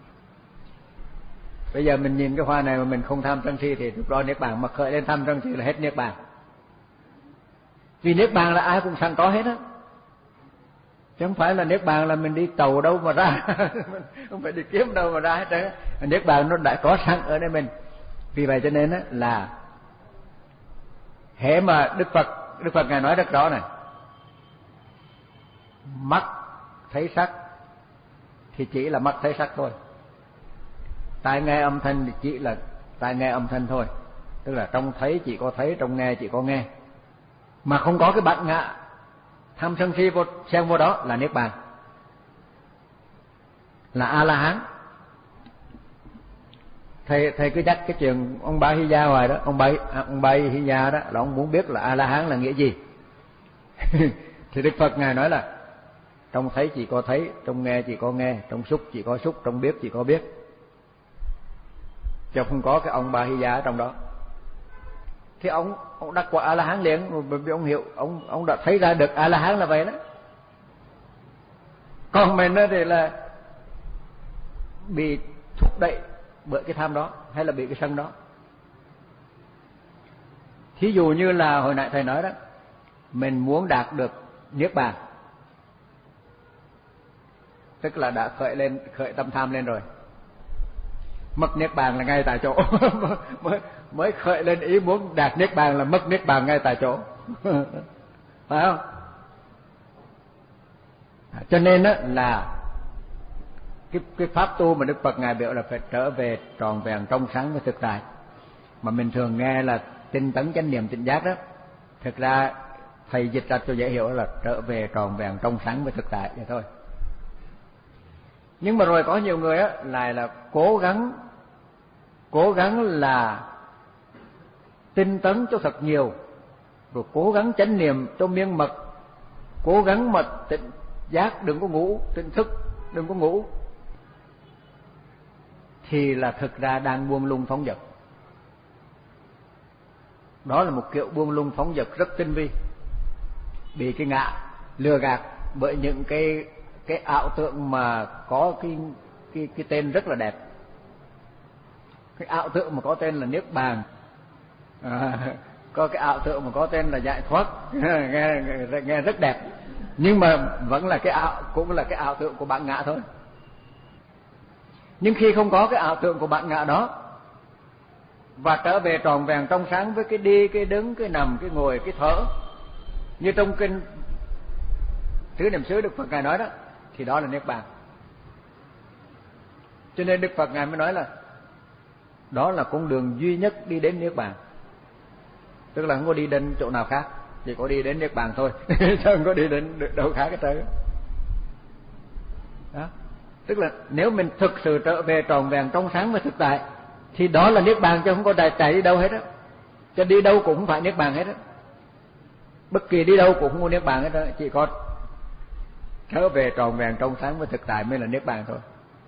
Bây giờ mình nhìn cái hoa này mà mình không tham sân si thì lúc đó niết bàn, mà khởi lên tham sân si là hết niết bàn. Vì niết bàn là ai cũng sẵn có hết á, chứ không phải là niết bàn là mình đi tàu đâu mà ra, không phải đi kiếm đâu mà ra hết trơn. Niết bàn nó đã có sẵn ở nơi mình. Vì vậy cho nên á là hễ mà Đức Phật Đức Phật ngài nói rất rõ này, mắt thấy sắc thì chỉ là mắt thấy sắc thôi, tai nghe âm thanh thì chỉ là tai nghe âm thanh thôi, tức là trong thấy chỉ có thấy, trong nghe chỉ có nghe, mà không có cái bản ngã tham sân si vô xen vô đó là niết bàn, là A La Hán. Thầy thầy cứ nhắc cái chuyện ông Ba Hy Gia hoài đó, ông Ba ông Ba Hy Gia đó là ông muốn biết là A La Hán là nghĩa gì. Thì Đức Phật ngài nói là trong thấy chỉ có thấy, trong nghe chỉ có nghe, trong xúc chỉ có xúc, trong biết chỉ có biết, chứ không có cái ông Ba Hy Gia ở trong đó. Thì ông ông đắc quả A La Hán liền, bởi vì ông hiểu, ông ông đã thấy ra được A La Hán là vậy đó. Còn mình đó thì là bị thúc đẩy bởi cái tham đó, hay là bị cái sân đó. Thí dụ như là hồi nãy thầy nói đó, mình muốn đạt được niết bàn, tức là đã khởi lên khởi tâm tham lên rồi. Mất niết bàn là ngay tại chỗ. mới mới khởi lên ý muốn đạt niết bàn là mất niết bàn ngay tại chỗ. Phải không? Cho nên đó là cái cái pháp tu mà Đức Phật ngài biểu là phải trở về tròn vẹn trong sáng với thực tại, mà mình thường nghe là tinh tấn chánh niệm tỉnh giác đó. Thực ra thầy dịch ra cho dễ hiểu là trở về tròn vẹn trong sáng với thực tại vậy thôi. Nhưng mà rồi có nhiều người á lại là cố gắng cố gắng là tinh tấn cho thật nhiều, rồi cố gắng chánh niệm cho miên mật, cố gắng mà tỉnh giác đừng có ngủ, tỉnh thức đừng có ngủ, thì là thực ra đang buông lung phóng dật. Đó là một kiểu buông lung phóng dật rất tinh vi, bị cái ngã lừa gạt bởi những cái cái ảo tượng mà có cái cái cái tên rất là đẹp. Cái ảo tượng mà có tên là niết bàn, à, có cái ảo tượng mà có tên là giải thoát, nghe nghe rất đẹp, nhưng mà vẫn là cái ảo, cũng là cái ảo tượng của bản ngã thôi. Nhưng khi không có cái ảo tượng của bản ngã đó và trở về tròn vẹn trong sáng với cái đi, cái đứng, cái nằm, cái ngồi, cái thở, như trong kinh Tứ Niệm xứ Đức Phật ngài nói đó, thì đó là niết bàn. Cho nên Đức Phật ngài mới nói là đó là con đường duy nhất đi đến niết bàn, tức là không có đi đến chỗ nào khác, chỉ có đi đến niết bàn thôi, chứ không có đi đến đâu khác hết trơn. Đó, tức là nếu mình thực sự trở về tròn vẹn trong sáng và thực tại thì đó là niết bàn, chứ không có chạy chạy đi đâu hết á. Chứ đi đâu cũng không phải niết bàn hết á, bất kỳ đi đâu cũng không có niết bàn hết á, chỉ có trở về tròn vẹn trong sáng và thực tại mới là niết bàn thôi.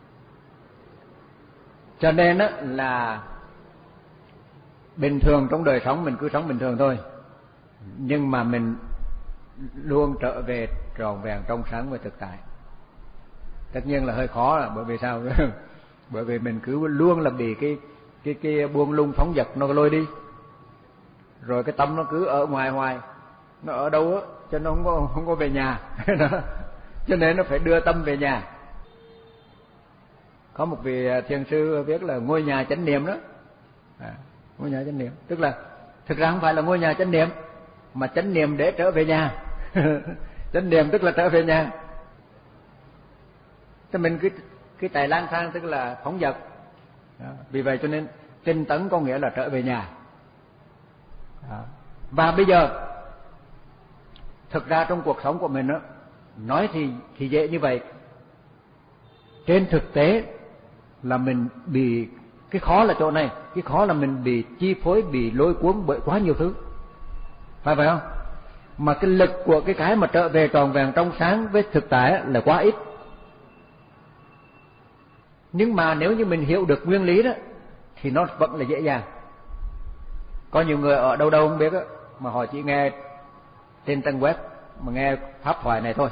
Cho nên á là bình thường trong đời sống mình cứ sống bình thường thôi, nhưng mà mình luôn trở về tròn vẹn trong sáng và thực tại. Tất nhiên là hơi khó, là bởi vì sao? Bởi vì mình cứ luôn là bị cái cái cái buông lung phóng dật nó lôi đi, rồi cái tâm nó cứ ở ngoài hoài, nó ở đâu á, cho nó không có không có về nhà. Đó. Cho nên nó phải đưa tâm về nhà. Có một vị thiền sư viết là ngôi nhà chánh niệm đó, à, ngôi nhà chánh niệm, tức là thực ra không phải là ngôi nhà chánh niệm, mà chánh niệm để trở về nhà. Chánh niệm tức là trở về nhà. Cho mình cứ cái tài lang thang tức là phóng dật. Đó. Vì vậy cho nên tinh tấn có nghĩa là trở về nhà. Đó. Và bây giờ thực ra trong cuộc sống của mình đó, nói thì thì dễ như vậy, trên thực tế là mình bị, cái khó là chỗ này, cái khó là mình bị chi phối, bị lôi cuốn bởi quá nhiều thứ, phải phải không? Mà cái lực của cái cái mà trở về tròn vẹn trong sáng với thực tại là quá ít. Nhưng mà nếu như mình hiểu được nguyên lý đó thì nó vẫn là dễ dàng. Có nhiều người ở đâu đâu không biết đó, mà họ chỉ nghe trên trang web mà nghe pháp thoại này thôi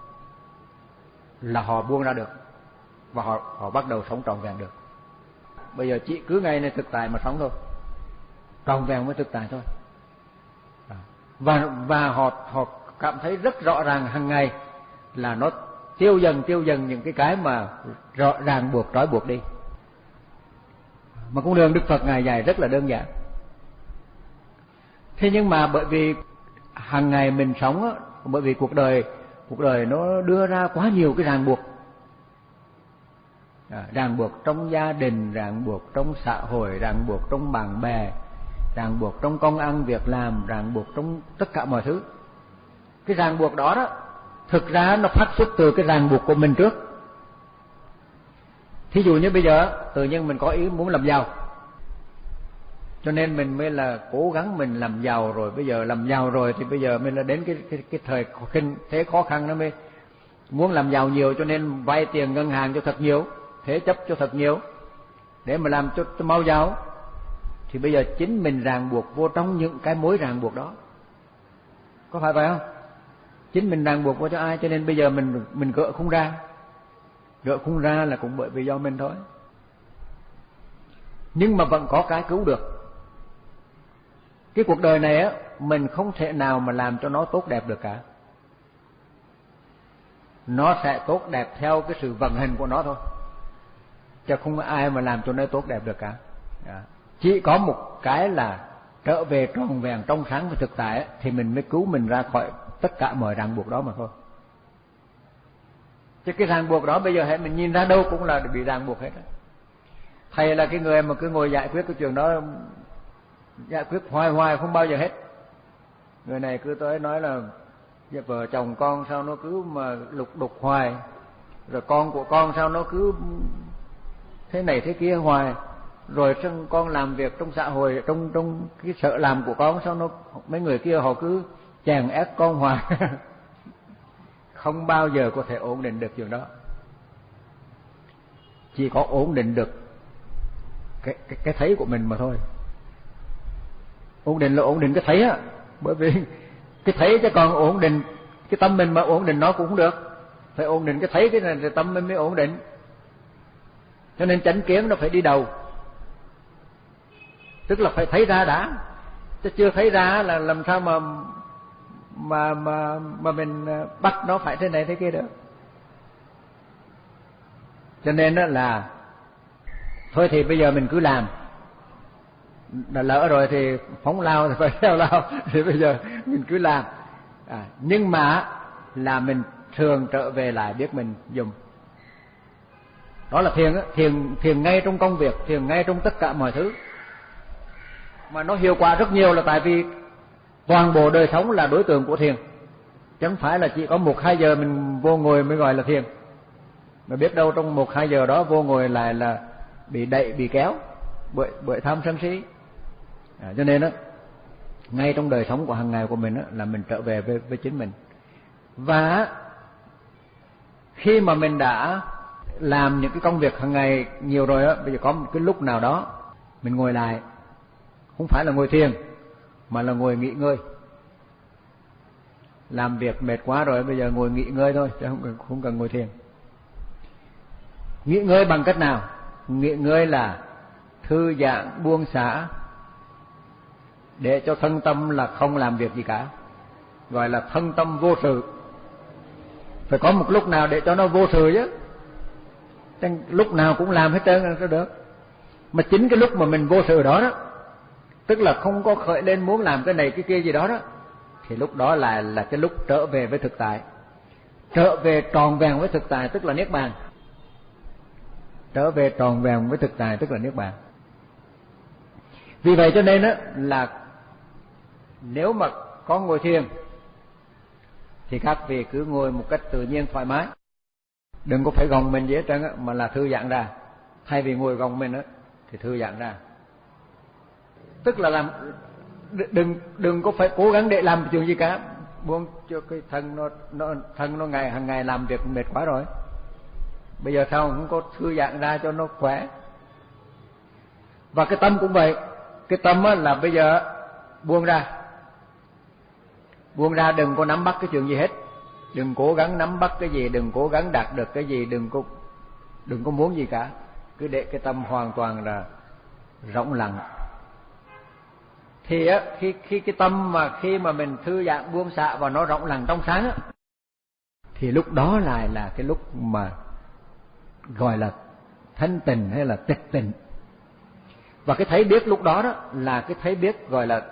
là họ buông ra được, và họ họ bắt đầu sống trọn vẹn được. Bây giờ chỉ cứ ngay nơi thực tại mà sống thôi, trọn vẹn với thực tại thôi. Và và họ họ cảm thấy rất rõ ràng hàng ngày là nó tiêu dần tiêu dần những cái cái mà rõ ràng buộc trói buộc đi. Mà con đường Đức Phật ngài dạy rất là đơn giản. Thế nhưng mà bởi vì hàng ngày mình sống á, bởi vì cuộc đời cuộc đời nó đưa ra quá nhiều cái ràng buộc. À, ràng buộc trong gia đình, ràng buộc trong xã hội, ràng buộc trong bạn bè, ràng buộc trong công ăn việc làm, ràng buộc trong tất cả mọi thứ. Cái ràng buộc đó đó thực ra nó phát xuất từ cái ràng buộc của mình trước. Thí dụ như bây giờ tự nhiên mình có ý muốn làm giàu, cho nên mình mới là cố gắng mình làm giàu, rồi bây giờ làm giàu rồi thì bây giờ mình là đến cái cái cái thời thế khó khăn nó mới muốn làm giàu nhiều, cho nên vay tiền ngân hàng cho thật nhiều, thế chấp cho thật nhiều để mà làm cho, cho mau giàu. Thì bây giờ chính mình ràng buộc vô trong những cái mối ràng buộc đó, có phải vậy không? Chính mình ràng buộc vô cho ai, cho nên bây giờ mình mình gỡ không ra, gỡ không ra là cũng bởi vì do mình thôi. Nhưng mà vẫn có cái cứu được. Cái cuộc đời này á, mình không thể nào mà làm cho nó tốt đẹp được cả. Nó sẽ tốt đẹp theo cái sự vận hành của nó thôi, chứ không có ai mà làm cho nó tốt đẹp được cả. Chỉ có một cái là trở về tròn vẹn trong sáng với thực tại thì mình mới cứu mình ra khỏi tất cả mọi ràng buộc đó mà thôi. Chứ cái ràng buộc đó bây giờ hãy mình nhìn ra đâu cũng là bị ràng buộc hết đó. Thầy là cái người mà cứ ngồi giải quyết cái chuyện đó, giải quyết hoài hoài không bao giờ hết. Người này cứ tới nói là vợ chồng con sao nó cứ mà lục đục hoài, rồi con của con sao nó cứ thế này thế kia hoài, rồi con làm việc trong xã hội, trong trong cái sở làm của con sao nó mấy người kia họ cứ chèn ép con hoài. Không bao giờ có thể ổn định được chuyện đó. Chỉ có ổn định được cái cái, cái thấy của mình mà thôi. Ổn định là ổn định cái thấy á, bởi vì cái thấy chứ còn ổn định cái tâm mình mà ổn định nó cũng không được. Phải ổn định cái thấy cái này thì tâm mình mới ổn định. Cho nên chánh kiến nó phải đi đầu, tức là phải thấy ra đã, chứ chưa thấy ra là làm sao mà mà mà mà mình bắt nó phải thế này thế kia được. Cho nên đó là thôi thì bây giờ mình cứ làm, đã lỡ rồi thì phóng lao thì phải theo lao, thì bây giờ mình cứ làm. À, nhưng mà là mình thường trở về lại biết mình dùng. Đó là thiền á, thiền thiền ngay trong công việc, thiền ngay trong tất cả mọi thứ. Mà nó hiệu quả rất nhiều là tại vì toàn bộ đời sống là đối tượng của thiền, chứ không phải là chỉ có một hai giờ mình vô ngồi mới gọi là thiền. Mà biết đâu trong một hai giờ đó vô ngồi lại là bị đẩy bị kéo bởi bởi tham sân si. À, cho nên đó, ngay trong đời sống của hàng ngày của mình đó, là mình trở về với, với chính mình. Và khi mà mình đã làm những cái công việc hàng ngày nhiều rồi đó, bây giờ có một cái lúc nào đó mình ngồi lại, không phải là ngồi thiền mà là ngồi nghỉ ngơi. Làm việc mệt quá rồi, bây giờ ngồi nghỉ ngơi thôi, chứ không cần, không cần ngồi thiền. Nghỉ ngơi bằng cách nào? Nghỉ ngơi là thư giãn buông xả để cho thân tâm là không làm việc gì cả, gọi là thân tâm vô sự. Phải có một lúc nào để cho nó vô sự chứ, chứ lúc nào cũng làm hết trơn là được. Mà chính cái lúc mà mình vô sự đó đó, tức là không có khởi lên muốn làm cái này cái kia gì đó đó, thì lúc đó là là cái lúc trở về với thực tại, trở về tròn vẹn với thực tại, tức là niết bàn. Trở về tròn vẹn với thực tại tức là niết bàn. Vì vậy cho nên đó là nếu mà có ngồi thiền thì các vị cứ ngồi một cách tự nhiên thoải mái, đừng có phải gồng mình gì hết trơn á, mà là thư giãn ra. Thay vì ngồi gồng mình á thì thư giãn ra. Tức là làm đừng đừng có phải cố gắng để làm chuyện gì cả, buông cho cái thân nó nó thân nó ngày hàng ngày làm việc mệt quá rồi. Bây giờ sao không có thư giãn ra cho nó khỏe. Và cái tâm cũng vậy, cái tâm á là bây giờ buông ra. Buông ra, đừng có nắm bắt cái chuyện gì hết. Đừng cố gắng nắm bắt cái gì, đừng cố gắng đạt được cái gì, đừng có đừng có muốn gì cả. Cứ để cái tâm hoàn toàn là rỗng lặng. Thì á khi khi cái tâm mà khi mà mình thư giãn buông xả và nó rộng lặng trong sáng á, thì lúc đó lại là cái lúc mà gọi là thanh tịnh hay là tịch tịnh. Và cái thấy biết lúc đó đó là cái thấy biết gọi là,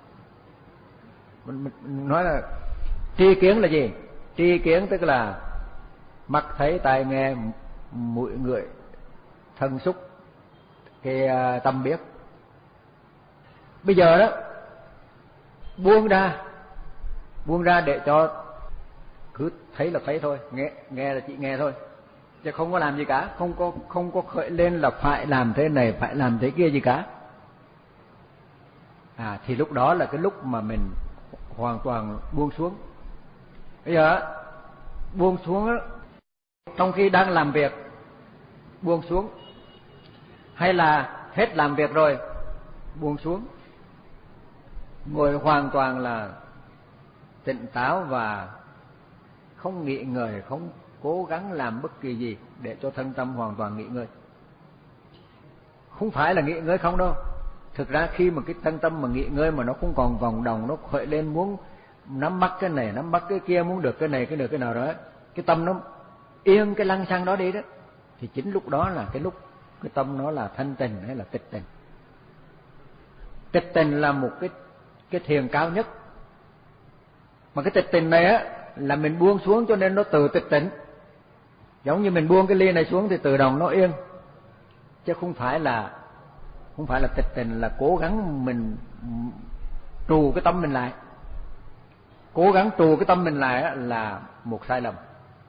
mình nói là tri kiến là gì? Tri kiến tức là mắt thấy, tai nghe, mũi ngửi, thân xúc, cái tâm biết. Bây giờ đó buông ra, buông ra để cho cứ thấy là thấy thôi, nghe nghe là chỉ nghe thôi, chứ không có làm gì cả, không có không có khởi lên là phải làm thế này, phải làm thế kia gì cả. À thì lúc đó là cái lúc mà mình hoàn toàn buông xuống. Bây giờ buông xuống đó, trong khi đang làm việc buông xuống, hay là hết làm việc rồi buông xuống, ngồi hoàn toàn là tỉnh táo và không nghĩ ngợi, không cố gắng làm bất kỳ gì để cho thân tâm hoàn toàn nghỉ ngơi. Không phải là nghỉ ngơi không đâu. Thực ra khi mà cái thân tâm mà nghỉ ngơi mà nó không còn vòng đồng, nó khởi lên muốn nắm bắt cái này, nắm bắt cái kia, muốn được cái này, cái được cái nào đó, cái tâm nó yên cái lăng xăng đó đi đó, thì chính lúc đó là cái lúc cái tâm nó là thanh tịnh hay là tịch tịnh. Tịch tịnh là một cái cái thiền cao nhất. Mà cái tịch tịnh này á là mình buông xuống cho nên nó tự tịch tịnh. Giống như mình buông cái ly này xuống thì tự động nó yên. Chứ không phải là không phải là tịch tịnh là cố gắng mình trù cái tâm mình lại. Cố gắng trù cái tâm mình lại á là một sai lầm.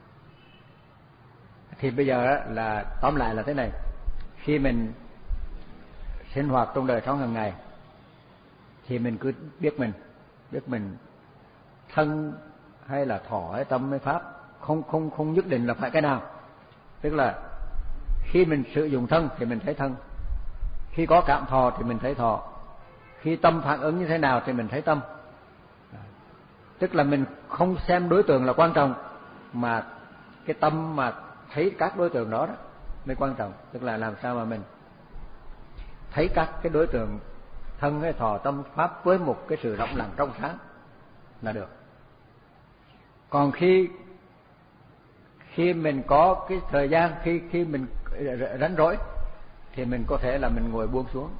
Thì bây giờ á là tóm lại là thế này, khi mình sinh hoạt trong đời sống hàng ngày thì mình cứ biết mình, biết mình thân hay là thọ hay tâm hay pháp, không không không nhất định là phải cái nào. Tức là khi mình sử dụng thân thì mình thấy thân, khi có cảm thọ thì mình thấy thọ, khi tâm phản ứng như thế nào thì mình thấy tâm. Tức là mình không xem đối tượng là quan trọng, mà cái tâm mà thấy các đối tượng đó đó mới quan trọng. Tức là làm sao mà mình thấy các cái đối tượng thân hay thọ tâm pháp với một cái sự rộng lặng trong sáng là được. Còn khi khi mình có cái thời gian, khi khi mình rảnh rỗi thì mình có thể là mình ngồi buông xuống,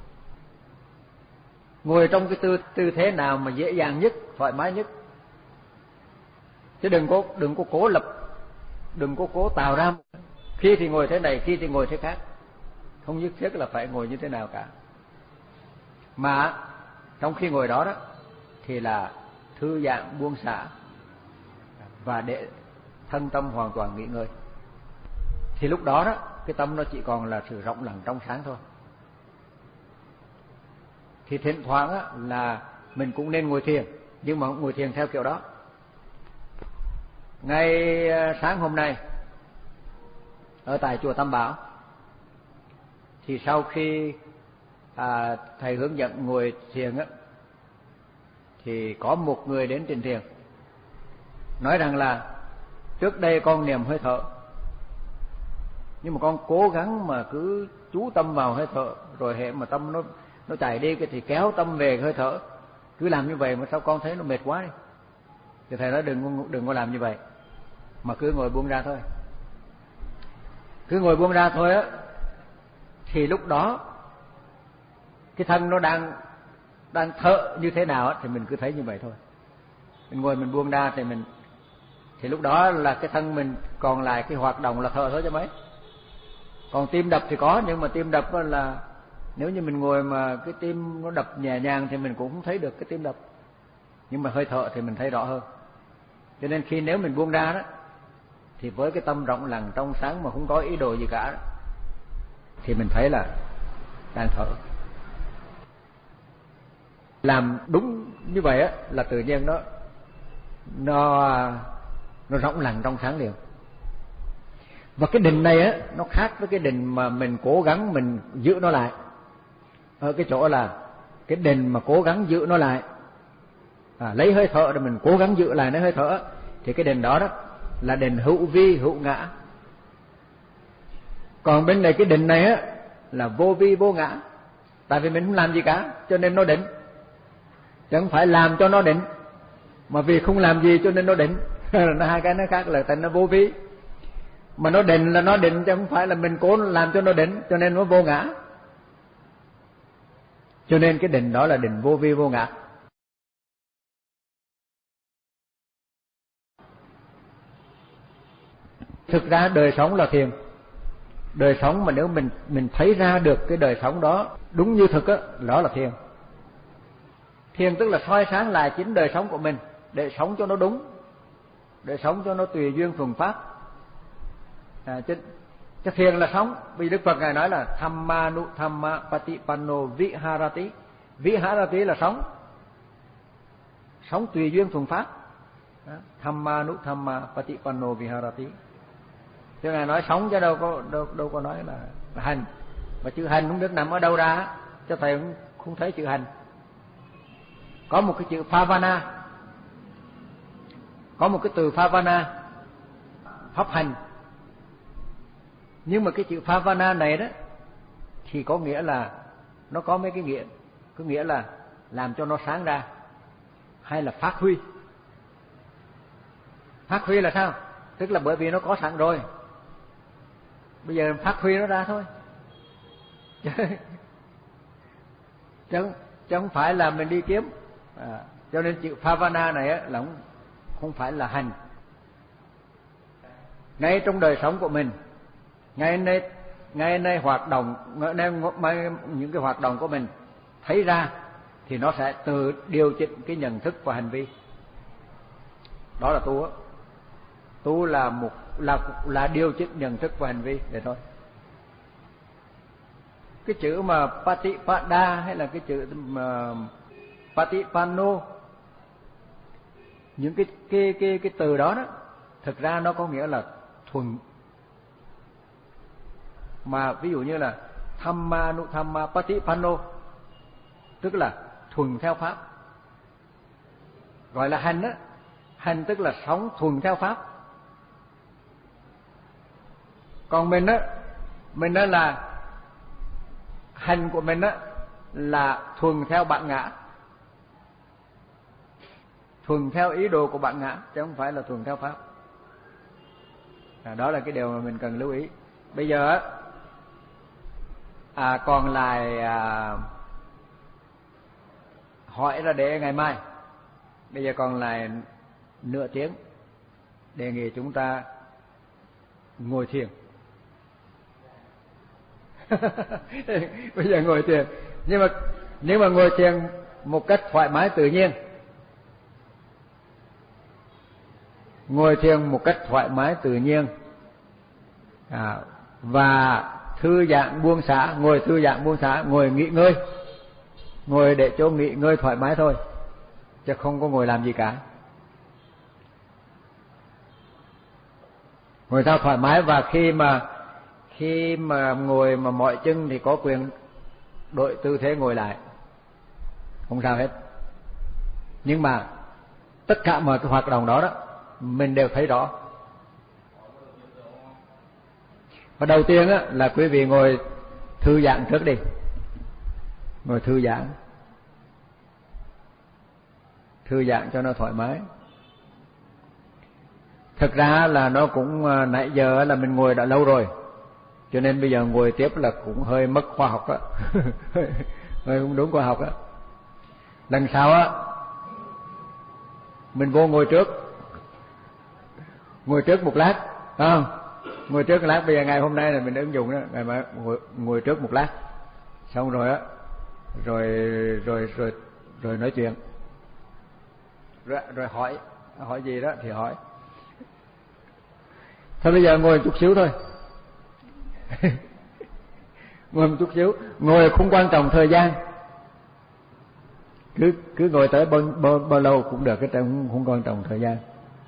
ngồi trong cái tư tư thế nào mà dễ dàng nhất, thoải mái nhất, chứ đừng có đừng có cố lập, đừng có cố tạo ra. Khi thì ngồi thế này, khi thì ngồi thế khác, không nhất thiết là phải ngồi như thế nào cả. Mà trong khi ngồi đó đó thì là thư giãn buông xả và để thân tâm hoàn toàn nghỉ ngơi. Thì lúc đó đó cái tâm nó chỉ còn là sự rộng lặng trong sáng thôi. Thì thỉnh thoảng á, là mình cũng nên ngồi thiền, nhưng mà không ngồi thiền theo kiểu đó. Ngay sáng hôm nay ở tại chùa Tam Bảo thì sau khi à, thầy hướng dẫn ngồi thiền á, thì có một người đến trình thiền nói rằng là trước đây con niệm hơi thở, nhưng mà con cố gắng mà cứ chú tâm vào hơi thở, rồi hệ mà tâm nó nó chạy đi cái thì kéo tâm về hơi thở, cứ làm như vậy mà sao con thấy nó mệt quá đi. Thì thầy nói đừng đừng có làm như vậy, mà cứ ngồi buông ra thôi, cứ ngồi buông ra thôi á, thì lúc đó cái thân nó đang đang thở như thế nào á, thì mình cứ thấy như vậy thôi. Mình ngồi mình buông ra thì mình thì lúc đó là cái thân mình còn lại cái hoạt động là thở thôi chứ mấy. Còn tim đập thì có, nhưng mà tim đập là nếu như mình ngồi mà cái tim nó đập nhẹ nhàng thì mình cũng không thấy được cái tim đập, nhưng mà hơi thở thì mình thấy rõ hơn. Cho nên khi nếu mình buông ra đó, thì với cái tâm rộng lặng trong sáng mà không có ý đồ gì cả đó, thì mình thấy là đang thở. Làm đúng như vậy á là tự nhiên nó nó nó rộng lặng trong sáng liền. Và cái định này á nó khác với cái định mà mình cố gắng mình giữ nó lại. Ở cái chỗ là cái định mà cố gắng giữ nó lại, à, lấy hơi thở để mình cố gắng giữ lại lấy hơi thở, thì cái định đó đó là định hữu vi hữu ngã. Còn bên này cái định này á là vô vi vô ngã. Tại vì mình không làm gì cả cho nên nó định, chứ không phải làm cho nó định, mà vì không làm gì cho nên nó định. Nó hai cái nó khác, là thành nó vô vi. Mà nó định là nó định, chứ không phải là mình cố làm cho nó định, cho nên nó vô ngã. Cho nên cái định đó là định vô vi vô ngã. Thực ra đời sống là thiền. Đời sống mà nếu mình mình thấy ra được cái đời sống đó đúng như thực á, đó là thiền. Thiền tức là soi sáng lại chính đời sống của mình để sống cho nó đúng, để sống cho nó tùy duyên thuần pháp. À, chứ, chứ thiền là sống. Vì Đức Phật ngài nói là Thamma nu Thamma Patipanno Viharati. Viharati là sống, sống tùy duyên thuần pháp. Thamma nu Thamma Patipanno Viharati. Chứ ngài nói sống chứ đâu có đâu đâu có nói là, là hành. Mà chữ hành không biết nằm ở đâu ra, cho thầy cũng không thấy chữ hành. Có một cái chữ Phavana, có một cái từ Phavana, pháp hành. Nhưng mà cái chữ Phavana này đó thì có nghĩa là nó có mấy cái nghĩa. Có nghĩa là làm cho nó sáng ra, hay là phát huy. Phát huy là sao? Tức là bởi vì nó có sẵn rồi, bây giờ phát huy nó ra thôi. chứ, chứ không phải là mình đi kiếm. À, cho nên chữ Phavana này á, là không, không phải là hành. Ngay trong đời sống của mình, ngay nay, ngay nay hoạt động, ngay những cái hoạt động của mình thấy ra thì nó sẽ tự điều chỉnh cái nhận thức và hành vi. Đó là tu á. Tu là một là là điều chỉnh nhận thức và hành vi vậy thôi. Cái chữ mà Patipada hay là cái chữ mà Patipanno, những cái cái cái cái từ đó đó thực ra nó có nghĩa là thuần. Mà ví dụ như là Thamma nu Thamma Patipanno tức là thuần theo pháp. Gọi là hành á, hành tức là sống thuần theo pháp. Còn mình á, mình đó là hành của mình á là thuần theo bản ngã, thuần theo ý đồ của bản ngã, chứ không phải là thuần theo pháp. À, đó là cái điều mà mình cần lưu ý. Bây giờ á, à, còn lại à, hỏi ra để ngày mai. Bây giờ còn lại nửa tiếng, đề nghị chúng ta ngồi thiền. Bây giờ ngồi thiền, nhưng mà nhưng mà ngồi thiền một cách thoải mái tự nhiên. Ngồi thiền một cách thoải mái tự nhiên, à, và thư giãn buông xả, ngồi thư giãn buông xả, ngồi nghỉ ngơi, ngồi để cho nghỉ ngơi thoải mái thôi, chứ không có ngồi làm gì cả. Ngồi sao thoải mái, và khi mà khi mà ngồi mà mỏi chân thì có quyền đổi tư thế ngồi lại, không sao hết. Nhưng mà tất cả mọi cái hoạt động đó đó mình đều thấy rõ. Và đầu tiên á là quý vị ngồi thư giãn trước đi, ngồi thư giãn, thư giãn cho nó thoải mái. Thực ra là nó cũng nãy giờ là mình ngồi đã lâu rồi, cho nên bây giờ ngồi tiếp là cũng hơi mất khoa học á, hơi không đúng khoa học á. Lần sau á mình vô ngồi trước, ngồi trước một lát, không? Ngồi trước một lát. Bây giờ ngày hôm nay là mình ứng dụng đó, ngày mai ngồi, ngồi trước một lát, xong rồi á, rồi rồi rồi rồi nói chuyện, rồi, rồi hỏi hỏi gì đó thì hỏi. Thôi bây giờ ngồi một chút xíu thôi. Ngồi một chút xíu, ngồi không quan trọng thời gian, cứ cứ ngồi tới bao, bao, bao lâu cũng được, cái không, không quan trọng thời gian.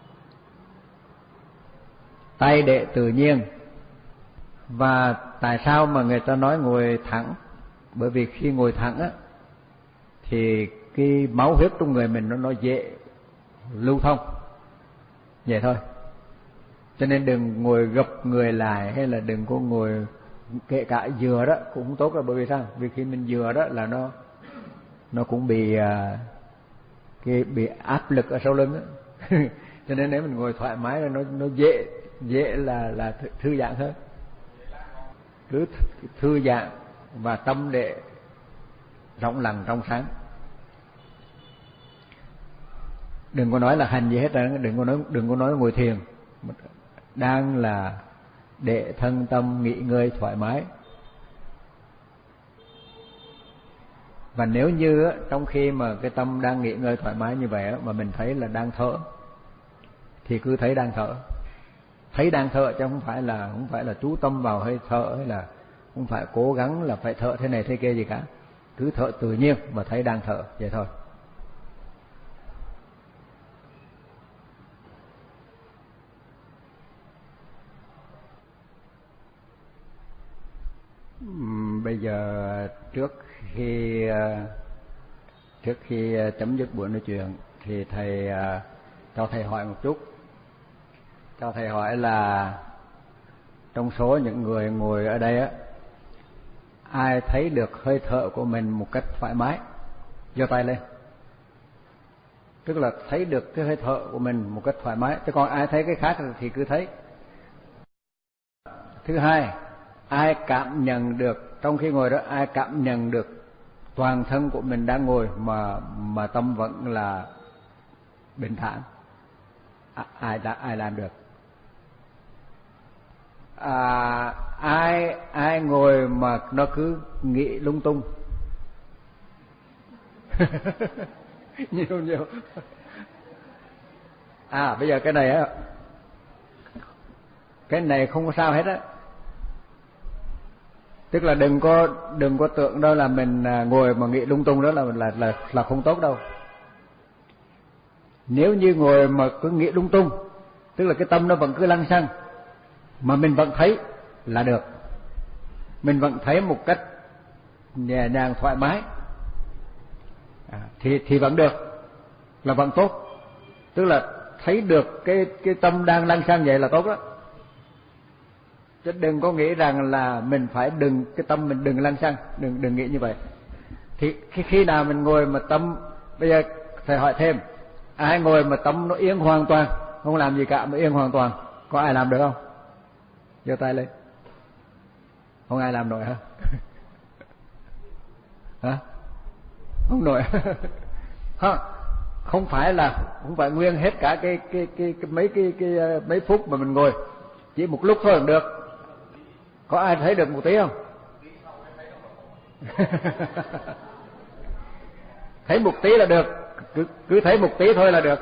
Tay để tự nhiên. Và tại sao mà người ta nói ngồi thẳng? Bởi vì khi ngồi thẳng á thì cái máu huyết trong người mình nó nó dễ lưu thông, vậy thôi. Cho nên đừng ngồi gập người lại, hay là đừng có ngồi, kể cả dừa đó cũng không tốt. Là bởi vì sao? Vì khi mình dừa đó là nó nó cũng bị cái bị áp lực ở sau lưng đó. Cho nên nếu mình ngồi thoải mái là nó nó dễ dễ là là thư giãn hơn. Cứ thư giãn và tâm để rộng lặng trong sáng. Đừng có nói là hành gì hết, đừng có nói đừng có nói ngồi thiền, đang là để thân tâm nghỉ ngơi thoải mái. Và nếu như á, trong khi mà cái tâm đang nghỉ ngơi thoải mái như vậy á, mà mình thấy là đang thở thì cứ thấy đang thở, thấy đang thở, chứ không phải là không phải là chú tâm vào hơi thở, hay là không phải cố gắng là phải thở thế này thế kia gì cả. Cứ thở tự nhiên và thấy đang thở vậy thôi. Bây giờ trước khi trước khi chấm dứt buổi nói chuyện thì thầy cho thầy hỏi một chút. Cho thầy hỏi là trong số những người ngồi ở đây á, ai thấy được hơi thở của mình một cách thoải mái? Giơ tay lên. Tức là thấy được cái hơi thở của mình một cách thoải mái. Chứ còn ai thấy cái khác thì cứ thấy. Thứ hai, ai cảm nhận được trong khi ngồi đó, ai cảm nhận được toàn thân của mình đang ngồi mà mà tâm vẫn là bình thản? À, ai đã ai làm được? À, ai ai ngồi mà nó cứ nghĩ lung tung? Nhiều nhiều. À bây giờ cái này á, cái này không có sao hết á. Tức là đừng có đừng có tưởng đó là mình ngồi mà nghĩ lung tung đó là là là là không tốt đâu. Nếu như ngồi mà cứ nghĩ lung tung, tức là cái tâm nó vẫn cứ lăng xăng mà mình vẫn thấy là được. Mình vẫn thấy một cách nhẹ nhàng thoải mái à, thì thì vẫn được, là vẫn tốt. Tức là thấy được cái cái tâm đang lăng xăng vậy là tốt đó. Chứ đừng có nghĩ rằng là mình phải đừng cái tâm mình đừng lăng xăng, đừng đừng nghĩ như vậy. Thì khi khi nào mình ngồi mà tâm, bây giờ thầy hỏi thêm, ai ngồi mà tâm nó yên hoàn toàn, không làm gì cả mà yên hoàn toàn, có ai làm được không? Giơ tay lên. Không ai làm nổi hả? Hả? Không nổi. Ha, không phải là không phải nguyên hết cả cái cái cái, cái mấy cái, cái cái mấy phút mà mình ngồi, chỉ một lúc thôi cũng được. Có ai thấy được một tí không? Thấy một tí là được, cứ cứ thấy một tí thôi là được.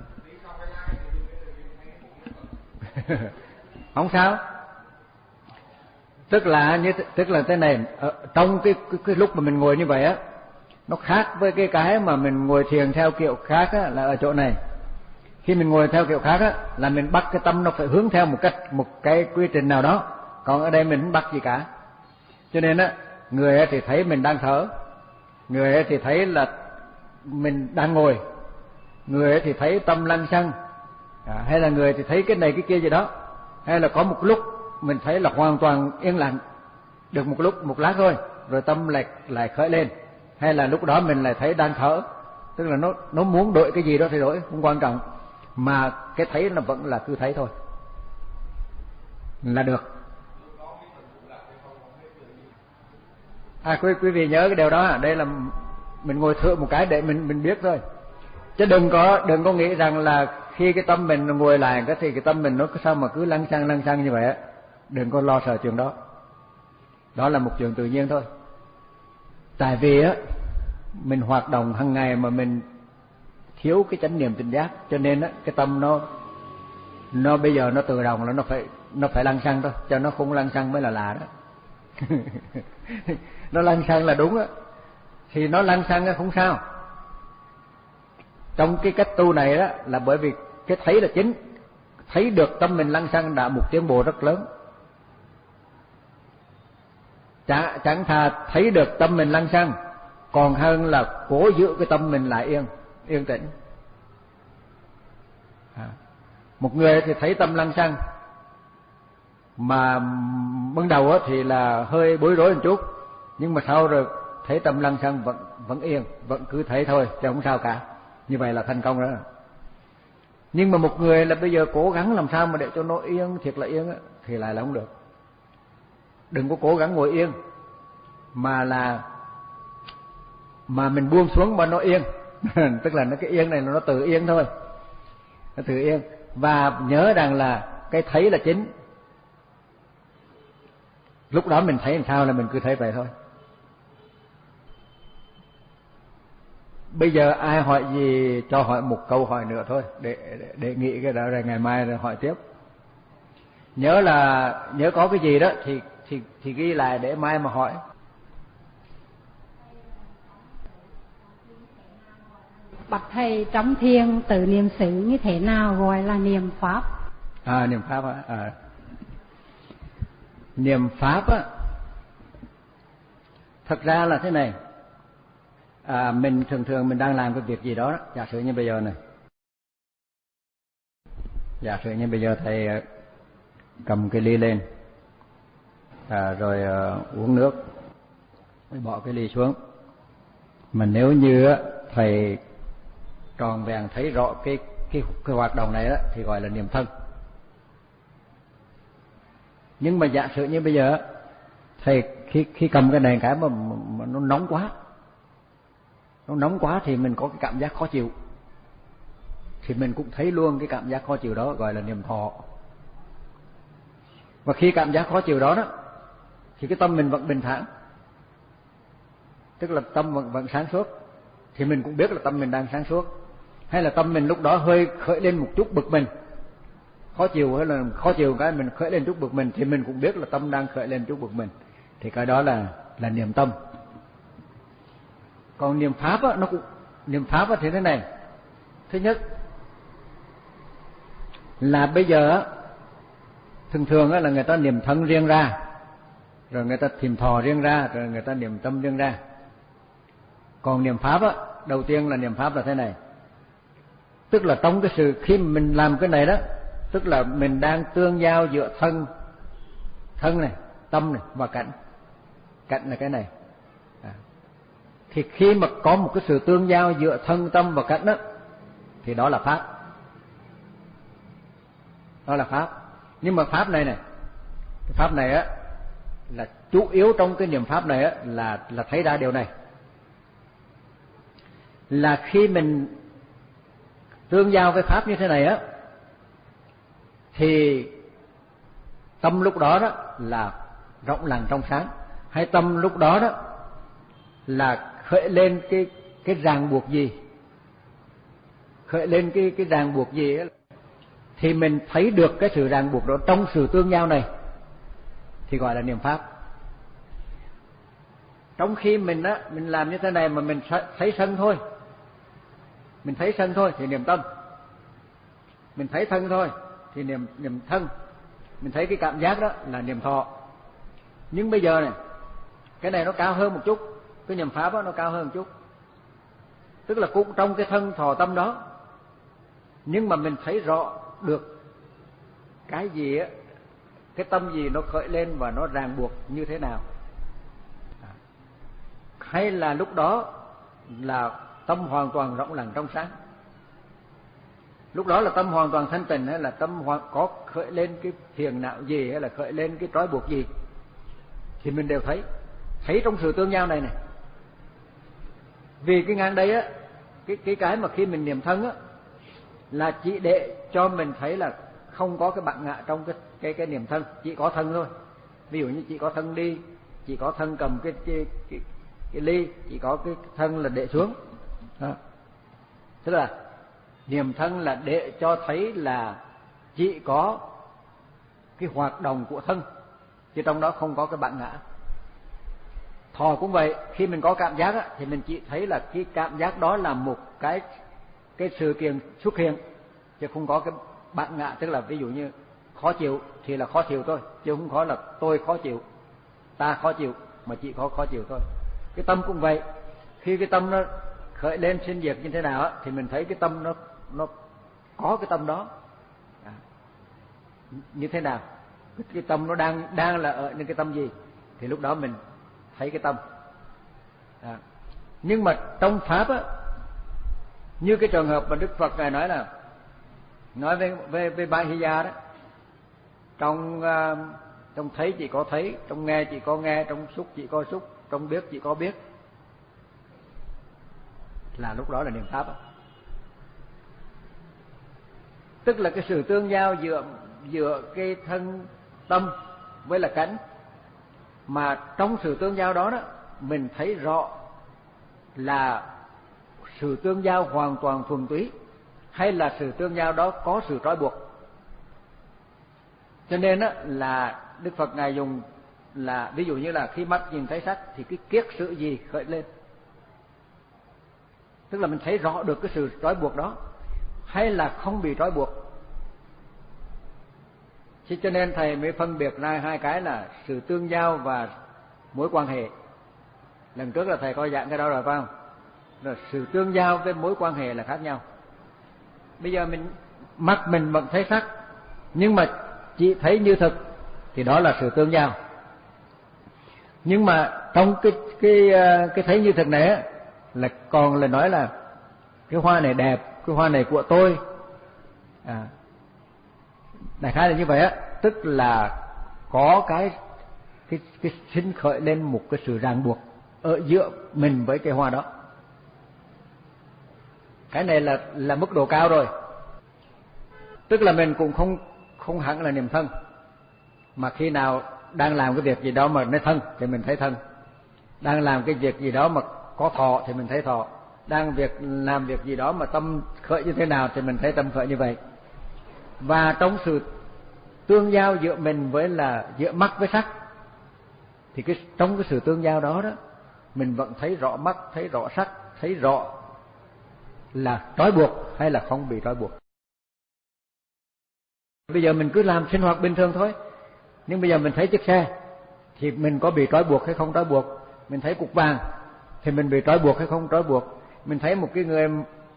Không sao. Tức là như tức là thế này, ở, trong cái, cái cái lúc mà mình ngồi như vậy á, nó khác với cái cái mà mình ngồi thiền theo kiểu khác á, là ở chỗ này. Khi mình ngồi theo kiểu khác á, là mình bắt cái tâm nó phải hướng theo một cách một cái quy trình nào đó. Còn ở đây mình không bắt gì cả. Cho nên á, người thì thấy mình đang thở, người thì thấy là mình đang ngồi, người thì thấy tâm lăng xăng, à, hay là người thì thấy cái này cái kia gì đó, hay là có một lúc mình thấy là hoàn toàn yên lặng được một lúc một lát thôi, rồi tâm lại lại khởi lên, hay là lúc đó mình lại thấy đang thở. Tức là nó nó muốn đổi cái gì đó thì đổi, không quan trọng, mà cái thấy nó vẫn là cứ thấy thôi là được. À quý quý vị nhớ cái điều đó, đây là mình ngồi thử một cái để mình mình biết thôi, chứ đừng có đừng có nghĩ rằng là khi cái tâm mình ngồi lại cái thì cái tâm mình nó sao mà cứ lăng xăng lăng xăng như vậy á. Đừng có lo sợ chuyện đó, đó là một chuyện tự nhiên thôi. Tại vì á mình hoạt động hàng ngày mà mình thiếu cái chánh niệm tỉnh giác, cho nên á cái tâm nó nó bây giờ nó tự động là nó phải nó phải lăng xăng thôi, cho nó không lăng xăng mới là lạ đó. Nó lăng xăng là đúng á, thì nó lăng xăng không sao. Trong cái cách tu này đó là bởi vì cái thấy là chính, thấy được tâm mình lăng xăng đã một tiến bộ rất lớn. Chẳng, chẳng thà thấy được tâm mình lăng xăng còn hơn là cố giữ cái tâm mình lại yên yên tĩnh. À, một người thì thấy tâm lăng xăng mà ban đầu á thì là hơi bối rối một chút, nhưng mà sau rồi thấy tâm lăng xăng vẫn vẫn yên, vẫn cứ thấy thôi chứ không sao cả. Như vậy là thành công đó. Nhưng mà một người là bây giờ cố gắng làm sao mà để cho nó yên thiệt là yên á, thì lại là không được. Đừng có cố gắng ngồi yên mà là mà mình buông xuống mà nó yên. Tức là nó cái yên này nó tự yên thôi, nó tự yên. Và nhớ rằng là cái thấy là chính. Lúc đó mình thấy làm sao là mình cứ thấy vậy thôi. Bây giờ ai hỏi gì cho hỏi một câu hỏi nữa thôi, để để, để nghĩ cái đó rồi ngày mai rồi hỏi tiếp. Nhớ là nhớ có cái gì đó thì thì thì ghi lại để mai mà hỏi. Bạch thầy, trong thiền tự niệm xứ như thế nào gọi là niệm pháp? À, niệm pháp á. À. Niệm pháp á, thật ra là thế này. À, mình thường thường mình đang làm cái việc gì đó, đó. Giả sử như bây giờ này, giả sử như bây giờ thầy cầm cái ly lên, à, rồi uh, uống nước, mới bỏ cái ly xuống. Mà nếu như thầy tròn vẹn thấy rõ cái cái cái hoạt động này đó, thì gọi là niệm thân. Nhưng mà giả sử như bây giờ thầy khi khi cầm cái này cái mà, mà nó nóng quá, nó nóng quá thì mình có cái cảm giác khó chịu, thì mình cũng thấy luôn cái cảm giác khó chịu đó, gọi là niệm thọ. Và khi cảm giác khó chịu đó đó thì cái tâm mình vẫn bình thản, tức là tâm vẫn vẫn sáng suốt, thì mình cũng biết là tâm mình đang sáng suốt. Hay là tâm mình lúc đó hơi khởi lên một chút bực mình, khó chịu, hay là khó chịu cái mình khởi lên chút bực mình, thì mình cũng biết là tâm đang khởi lên chút bực mình, thì cái đó là là niệm tâm. Còn niệm pháp á, nó cũng niệm pháp á thì thế này. Thứ nhất là bây giờ á, thường thường á là người ta niệm thân riêng ra, rồi người ta niệm thọ riêng ra, rồi người ta niệm tâm riêng ra. Còn niệm pháp á, đầu tiên là niệm pháp là thế này. Tức là trong cái sự khi mình làm cái này đó, tức là mình đang tương giao giữa thân thân này, tâm này và cảnh. Cảnh là cái này. À. Thì khi mà có một cái sự tương giao giữa thân, tâm và cảnh đó, thì đó là pháp. Đó là pháp. Nhưng mà pháp này này, cái pháp này á là chủ yếu trong cái niệm pháp này á là là thấy ra điều này. Là khi mình tương giao với pháp như thế này á, thì tâm lúc đó đó là rộng lặng trong sáng, hay tâm lúc đó đó là khởi lên cái cái ràng buộc gì, khởi lên cái cái ràng buộc gì á, thì mình thấy được cái sự ràng buộc đó trong sự tương giao này, thì gọi là niệm pháp. Trong khi mình á mình làm như thế này mà mình thấy sân thôi, mình thấy sân thôi thì niệm tâm. Mình thấy thân thôi thì niệm niệm thân. Mình thấy cái cảm giác đó là niệm thọ. Nhưng bây giờ này, cái này nó cao hơn một chút, cái niệm pháp đó nó cao hơn một chút. Tức là cũng trong cái thân thọ tâm đó, nhưng mà mình thấy rõ được cái gì á, cái tâm gì nó khởi lên và nó ràng buộc như thế nào. Hay là lúc đó là tâm hoàn toàn rộng lặng trong sáng. Lúc đó là tâm hoàn toàn thanh tịnh, hay là tâm có khởi lên cái phiền não gì, hay là khởi lên cái trói buộc gì, thì mình đều thấy. Thấy trong sự tương giao này này. Vì cái ngang đây á, cái cái cái mà khi mình niệm thân á, là chỉ để cho mình thấy là không có cái bản ngã trong cái cái cái niệm thân, chỉ có thân thôi. Ví dụ như chỉ có thân đi, chỉ có thân cầm cái cái cái, cái ly, chỉ có cái thân là để xuống. Đó. Tức là Niệm thân là để cho thấy là chỉ có cái hoạt động của thân, chứ trong đó không có cái bản ngã. Thọ cũng vậy, khi mình có cảm giác á, thì mình chỉ thấy là cái cảm giác đó là một cái cái sự kiện xuất hiện, chứ không có cái bản ngã. Tức là ví dụ như khó chịu thì là khó chịu thôi, chứ không có là tôi khó chịu, ta khó chịu, mà chỉ có khó chịu thôi. Cái tâm cũng vậy, khi cái tâm nó khởi lên sinh diệt như thế nào á, thì mình thấy cái tâm nó nó có cái tâm đó à, như thế nào, cái tâm nó đang đang là ở những cái tâm gì, thì lúc đó mình thấy cái tâm à. Nhưng mà trong pháp á, như cái trường hợp mà Đức Phật ngài nói là nói về về về Ba Hy Gia đó, trong uh, trong thấy chỉ có thấy, trong nghe chỉ có nghe, trong xúc chỉ có xúc, trong biết chỉ có biết, là lúc đó là niệm pháp á. Tức là cái sự tương giao giữa giữa cái thân tâm với là cánh, mà trong sự tương giao đó đó mình thấy rõ là sự tương giao hoàn toàn thuần túy, hay là sự tương giao đó có sự trói buộc. Cho nên á là Đức Phật ngài dùng là ví dụ như là khi mắt nhìn thấy sắc thì cái kiết sự gì khởi lên, tức là mình thấy rõ được cái sự trói buộc đó, hay là không bị trói buộc. Cho nên thầy mới phân biệt ra hai cái là sự tương giao và mối quan hệ. Lần trước là thầy có giảng cái đó rồi phải không? Rồi sự tương giao với mối quan hệ là khác nhau. Bây giờ mình mắt mình vẫn thấy sắc, nhưng mà chỉ thấy như thực thì đó là sự tương giao. Nhưng mà trong cái cái cái thấy như thực này á, là còn là nói là cái hoa này đẹp, cái hoa này của tôi. À, đại khái là như vậy á, tức là có cái cái cái sinh khởi lên một cái sự ràng buộc ở giữa mình với cái hoa đó. Cái này là là mức độ cao rồi. Tức là mình cũng không không hẳn là niệm thân, mà khi nào đang làm cái việc gì đó mà nói thân thì mình thấy thân, đang làm cái việc gì đó mà có thọ thì mình thấy thọ, đang việc làm việc gì đó mà tâm khởi như thế nào thì mình thấy tâm khởi như vậy. Và trong sự tương giao giữa mình với là giữa mắt với sắc, thì cái trong cái sự tương giao đó đó mình vẫn thấy rõ mắt, thấy rõ sắc, thấy rõ là trói buộc hay là không bị trói buộc. Bây giờ mình cứ làm sinh hoạt bình thường thôi, nhưng bây giờ mình thấy chiếc xe thì mình có bị trói buộc hay không trói buộc? Mình thấy cục vàng thì mình bị trói buộc hay không trói buộc? Mình thấy một cái người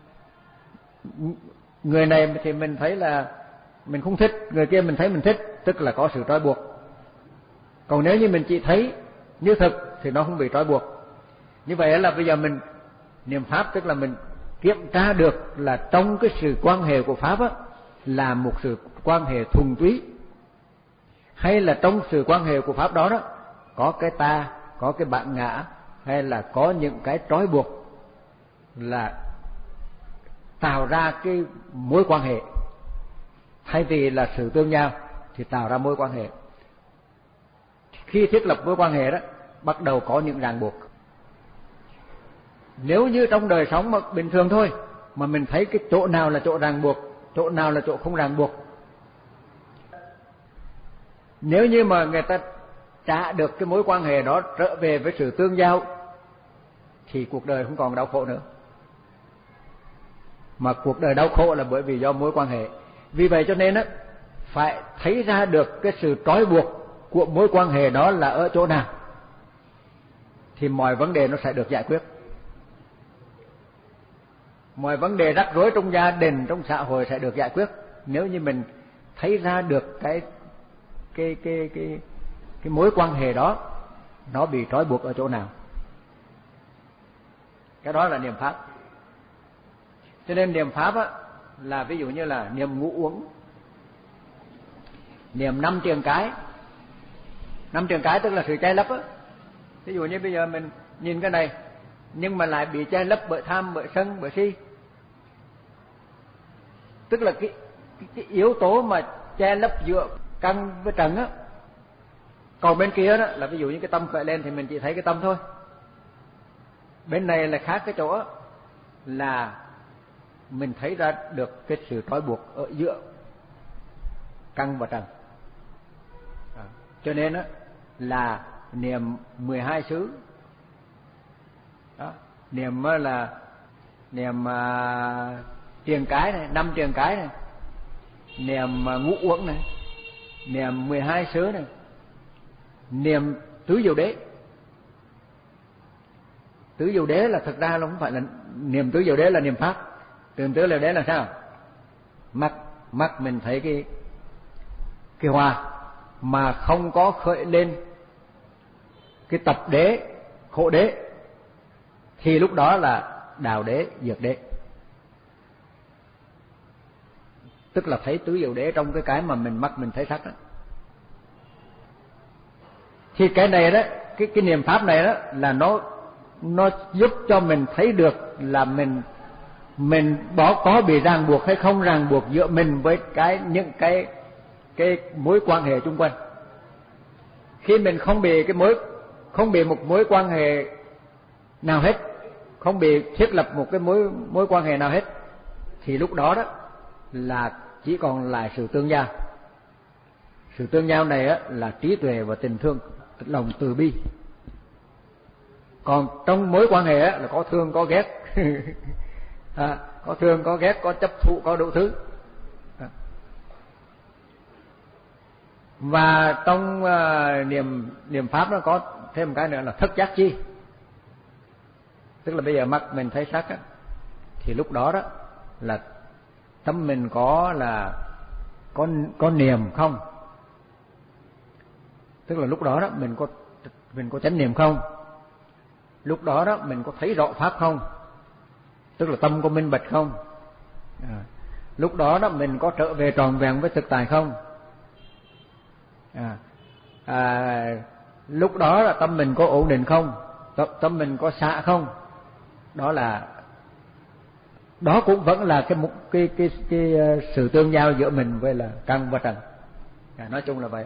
người này thì mình thấy là mình không thích, người kia mình thấy mình thích, tức là có sự trói buộc. Còn nếu như mình chỉ thấy như thực thì nó không bị trói buộc. Như vậy là bây giờ mình niệm pháp, tức là mình kiểm tra được là trong cái sự quan hệ của pháp á, là một sự quan hệ thuần túy, hay là trong sự quan hệ của pháp đó đó có cái ta, có cái bản ngã, hay là có những cái trói buộc là tạo ra cái mối quan hệ, thay vì là sự tương giao thì tạo ra mối quan hệ. Khi thiết lập mối quan hệ đó bắt đầu có những ràng buộc. Nếu như trong đời sống mà bình thường thôi mà mình thấy cái chỗ nào là chỗ ràng buộc, chỗ nào là chỗ không ràng buộc, nếu như mà người ta trả được cái mối quan hệ đó trở về với sự tương giao thì cuộc đời không còn đau khổ nữa. Mà cuộc đời đau khổ là bởi vì do mối quan hệ. Vì vậy cho nên á, phải thấy ra được cái sự trói buộc của mối quan hệ đó là ở chỗ nào thì mọi vấn đề nó sẽ được giải quyết. Mọi vấn đề rắc rối trong gia đình, trong xã hội sẽ được giải quyết nếu như mình thấy ra được cái cái cái cái cái mối quan hệ đó nó bị trói buộc ở chỗ nào. Cái đó là niệm pháp. Cho nên niệm pháp á, là ví dụ như là niệm ngũ uẩn, niệm năm trường cái. Năm trường cái tức là sự che lấp á. Ví dụ như bây giờ mình nhìn cái này nhưng mà lại bị che lấp bởi tham, bởi sân, bởi si, tức là cái, cái, cái yếu tố mà che lấp giữa căn với trần á. Còn bên kia đó là ví dụ như cái tâm khởi lên thì mình chỉ thấy cái tâm thôi. Bên này là khác cái chỗ là mình thấy ra được cái sự trói buộc ở giữa căn và trần. À, cho nên á là niệm mười hai xứ. Đó, niệm là niệm uh, triền cái này, năm triền cái này, niệm uh, ngũ uẩn này, niệm mười hai xứ này, niệm tứ diệu đế. Tứ diệu đế là thực ra nó không phải là niệm tứ diệu đế là niệm pháp. Niệm tứ diệu đế là sao? Mắt mắt mình thấy cái cái hoa mà không có khởi lên cái tập đế, khổ đế, thì lúc đó là đào đế, dược đế. Tức là thấy tứ diệu đế trong cái cái mà mình mắt mình thấy sắc đó. Thì cái này đó, cái cái niệm pháp này đó là nó nó giúp cho mình thấy được là mình mình có có bị ràng buộc hay không ràng buộc giữa mình với cái những cái cái mối quan hệ xung quanh. Khi mình không bị cái mối không bị một mối quan hệ nào hết, không bị thiết lập một cái mối mối quan hệ nào hết, thì lúc đó đó là chỉ còn lại sự tương giao. Sự tương giao này á là trí tuệ và tình thương, lòng từ bi. Còn trong mối quan hệ á là có thương có ghét, à, có thương có ghét, có chấp thụ, có đủ thứ. À. Và trong uh, niệm niệm pháp nó có thêm một cái nữa là thất giác chi. Tức là bây giờ mắt mình thấy sắc á, thì lúc đó đó là tâm mình có là có có niệm không? Tức là lúc đó đó mình có mình có chánh niệm không? Lúc đó đó mình có thấy rõ pháp không? Tức là tâm có minh bạch không? À, lúc đó đó mình có trở về tròn vẹn với thực tại không? À, à, lúc đó là tâm mình có ổn định không? Tâm, tâm mình có xả không? Đó là đó cũng vẫn là cái cái cái cái, cái sự tương giao giữa mình với là căn và trần. À, nói chung là vậy.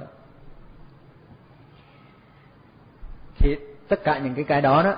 Thì tất cả những cái cái đó đó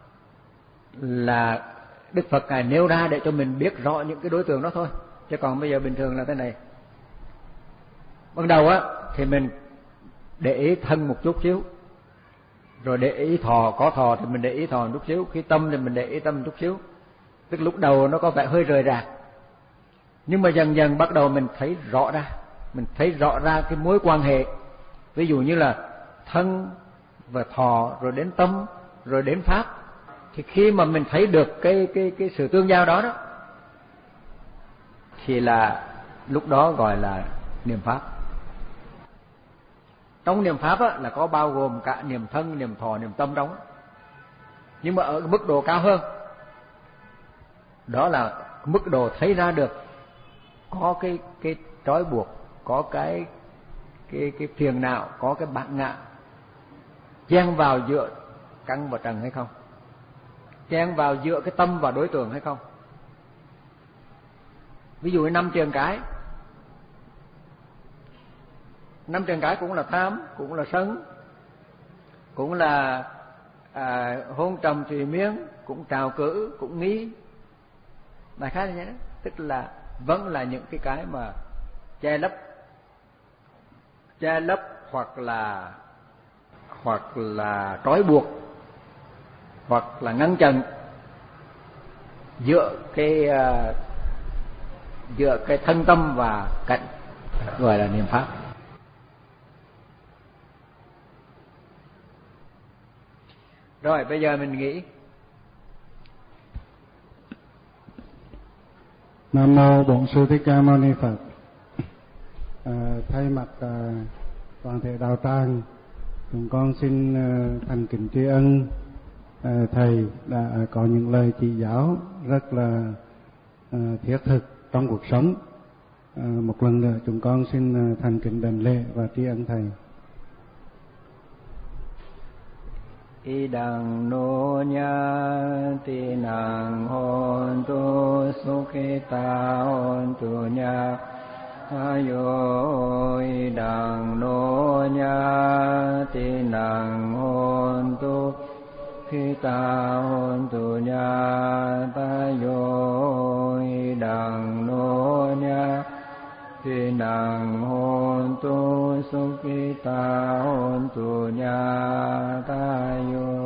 là Đức Phật Ngài nêu ra để cho mình biết rõ những cái đối tượng đó thôi. Chứ còn bây giờ bình thường là thế này. Ban đầu á thì mình để ý thân một chút xíu, rồi để ý thọ, có thọ thì mình để ý thọ một chút xíu, khi tâm thì mình để ý tâm một chút xíu. Tức lúc đầu nó có vẻ hơi rời rạc, nhưng mà dần dần bắt đầu mình thấy rõ ra, mình thấy rõ ra cái mối quan hệ. Ví dụ như là thân và thọ, rồi đến tâm, rồi đến pháp. Thì khi mà mình thấy được cái cái cái sự tương giao đó đó, thì là lúc đó gọi là niệm pháp. Trong niệm pháp á, là có bao gồm cả niệm thân, niệm thọ, niệm tâm trong đó. Nhưng mà ở mức độ cao hơn, đó là mức độ thấy ra được có cái cái trói buộc, có cái cái cái phiền não, có cái bản ngã chen vào giữa căn và trần hay không, chen vào giữa cái tâm và đối tượng hay không. Ví dụ như năm trường cái, năm trường cái cũng là tham, cũng là sân, cũng là à, hôn trầm thùy miên, cũng trào cử, cũng nghi. Đại khái là như thế. Tức là vẫn là những cái cái mà che lấp, che lấp hoặc là hoặc là trói buộc, hoặc là ngăn chặn giữa cái uh, giữa cái thân tâm và cảnh, gọi là niệm pháp. Rồi bây giờ mình nghĩ. Nam mô Bổn Sư Thích Ca Mâu Ni Phật. À, thay mặt à, toàn thể đạo tràng, chúng con xin à, thành kính tri ân à, thầy đã có những lời chỉ giáo rất là à, thiết thực trong cuộc sống. À, một lần nữa chúng con xin à, thành kính đảnh lễ và tri ân thầy. Idang no nya ti nang hon tu sukhita hon tu nya ayo idang no nya ti nang hon tu sukhita hon tu nya tayo idang สุขิตาโหนตุญาตาโย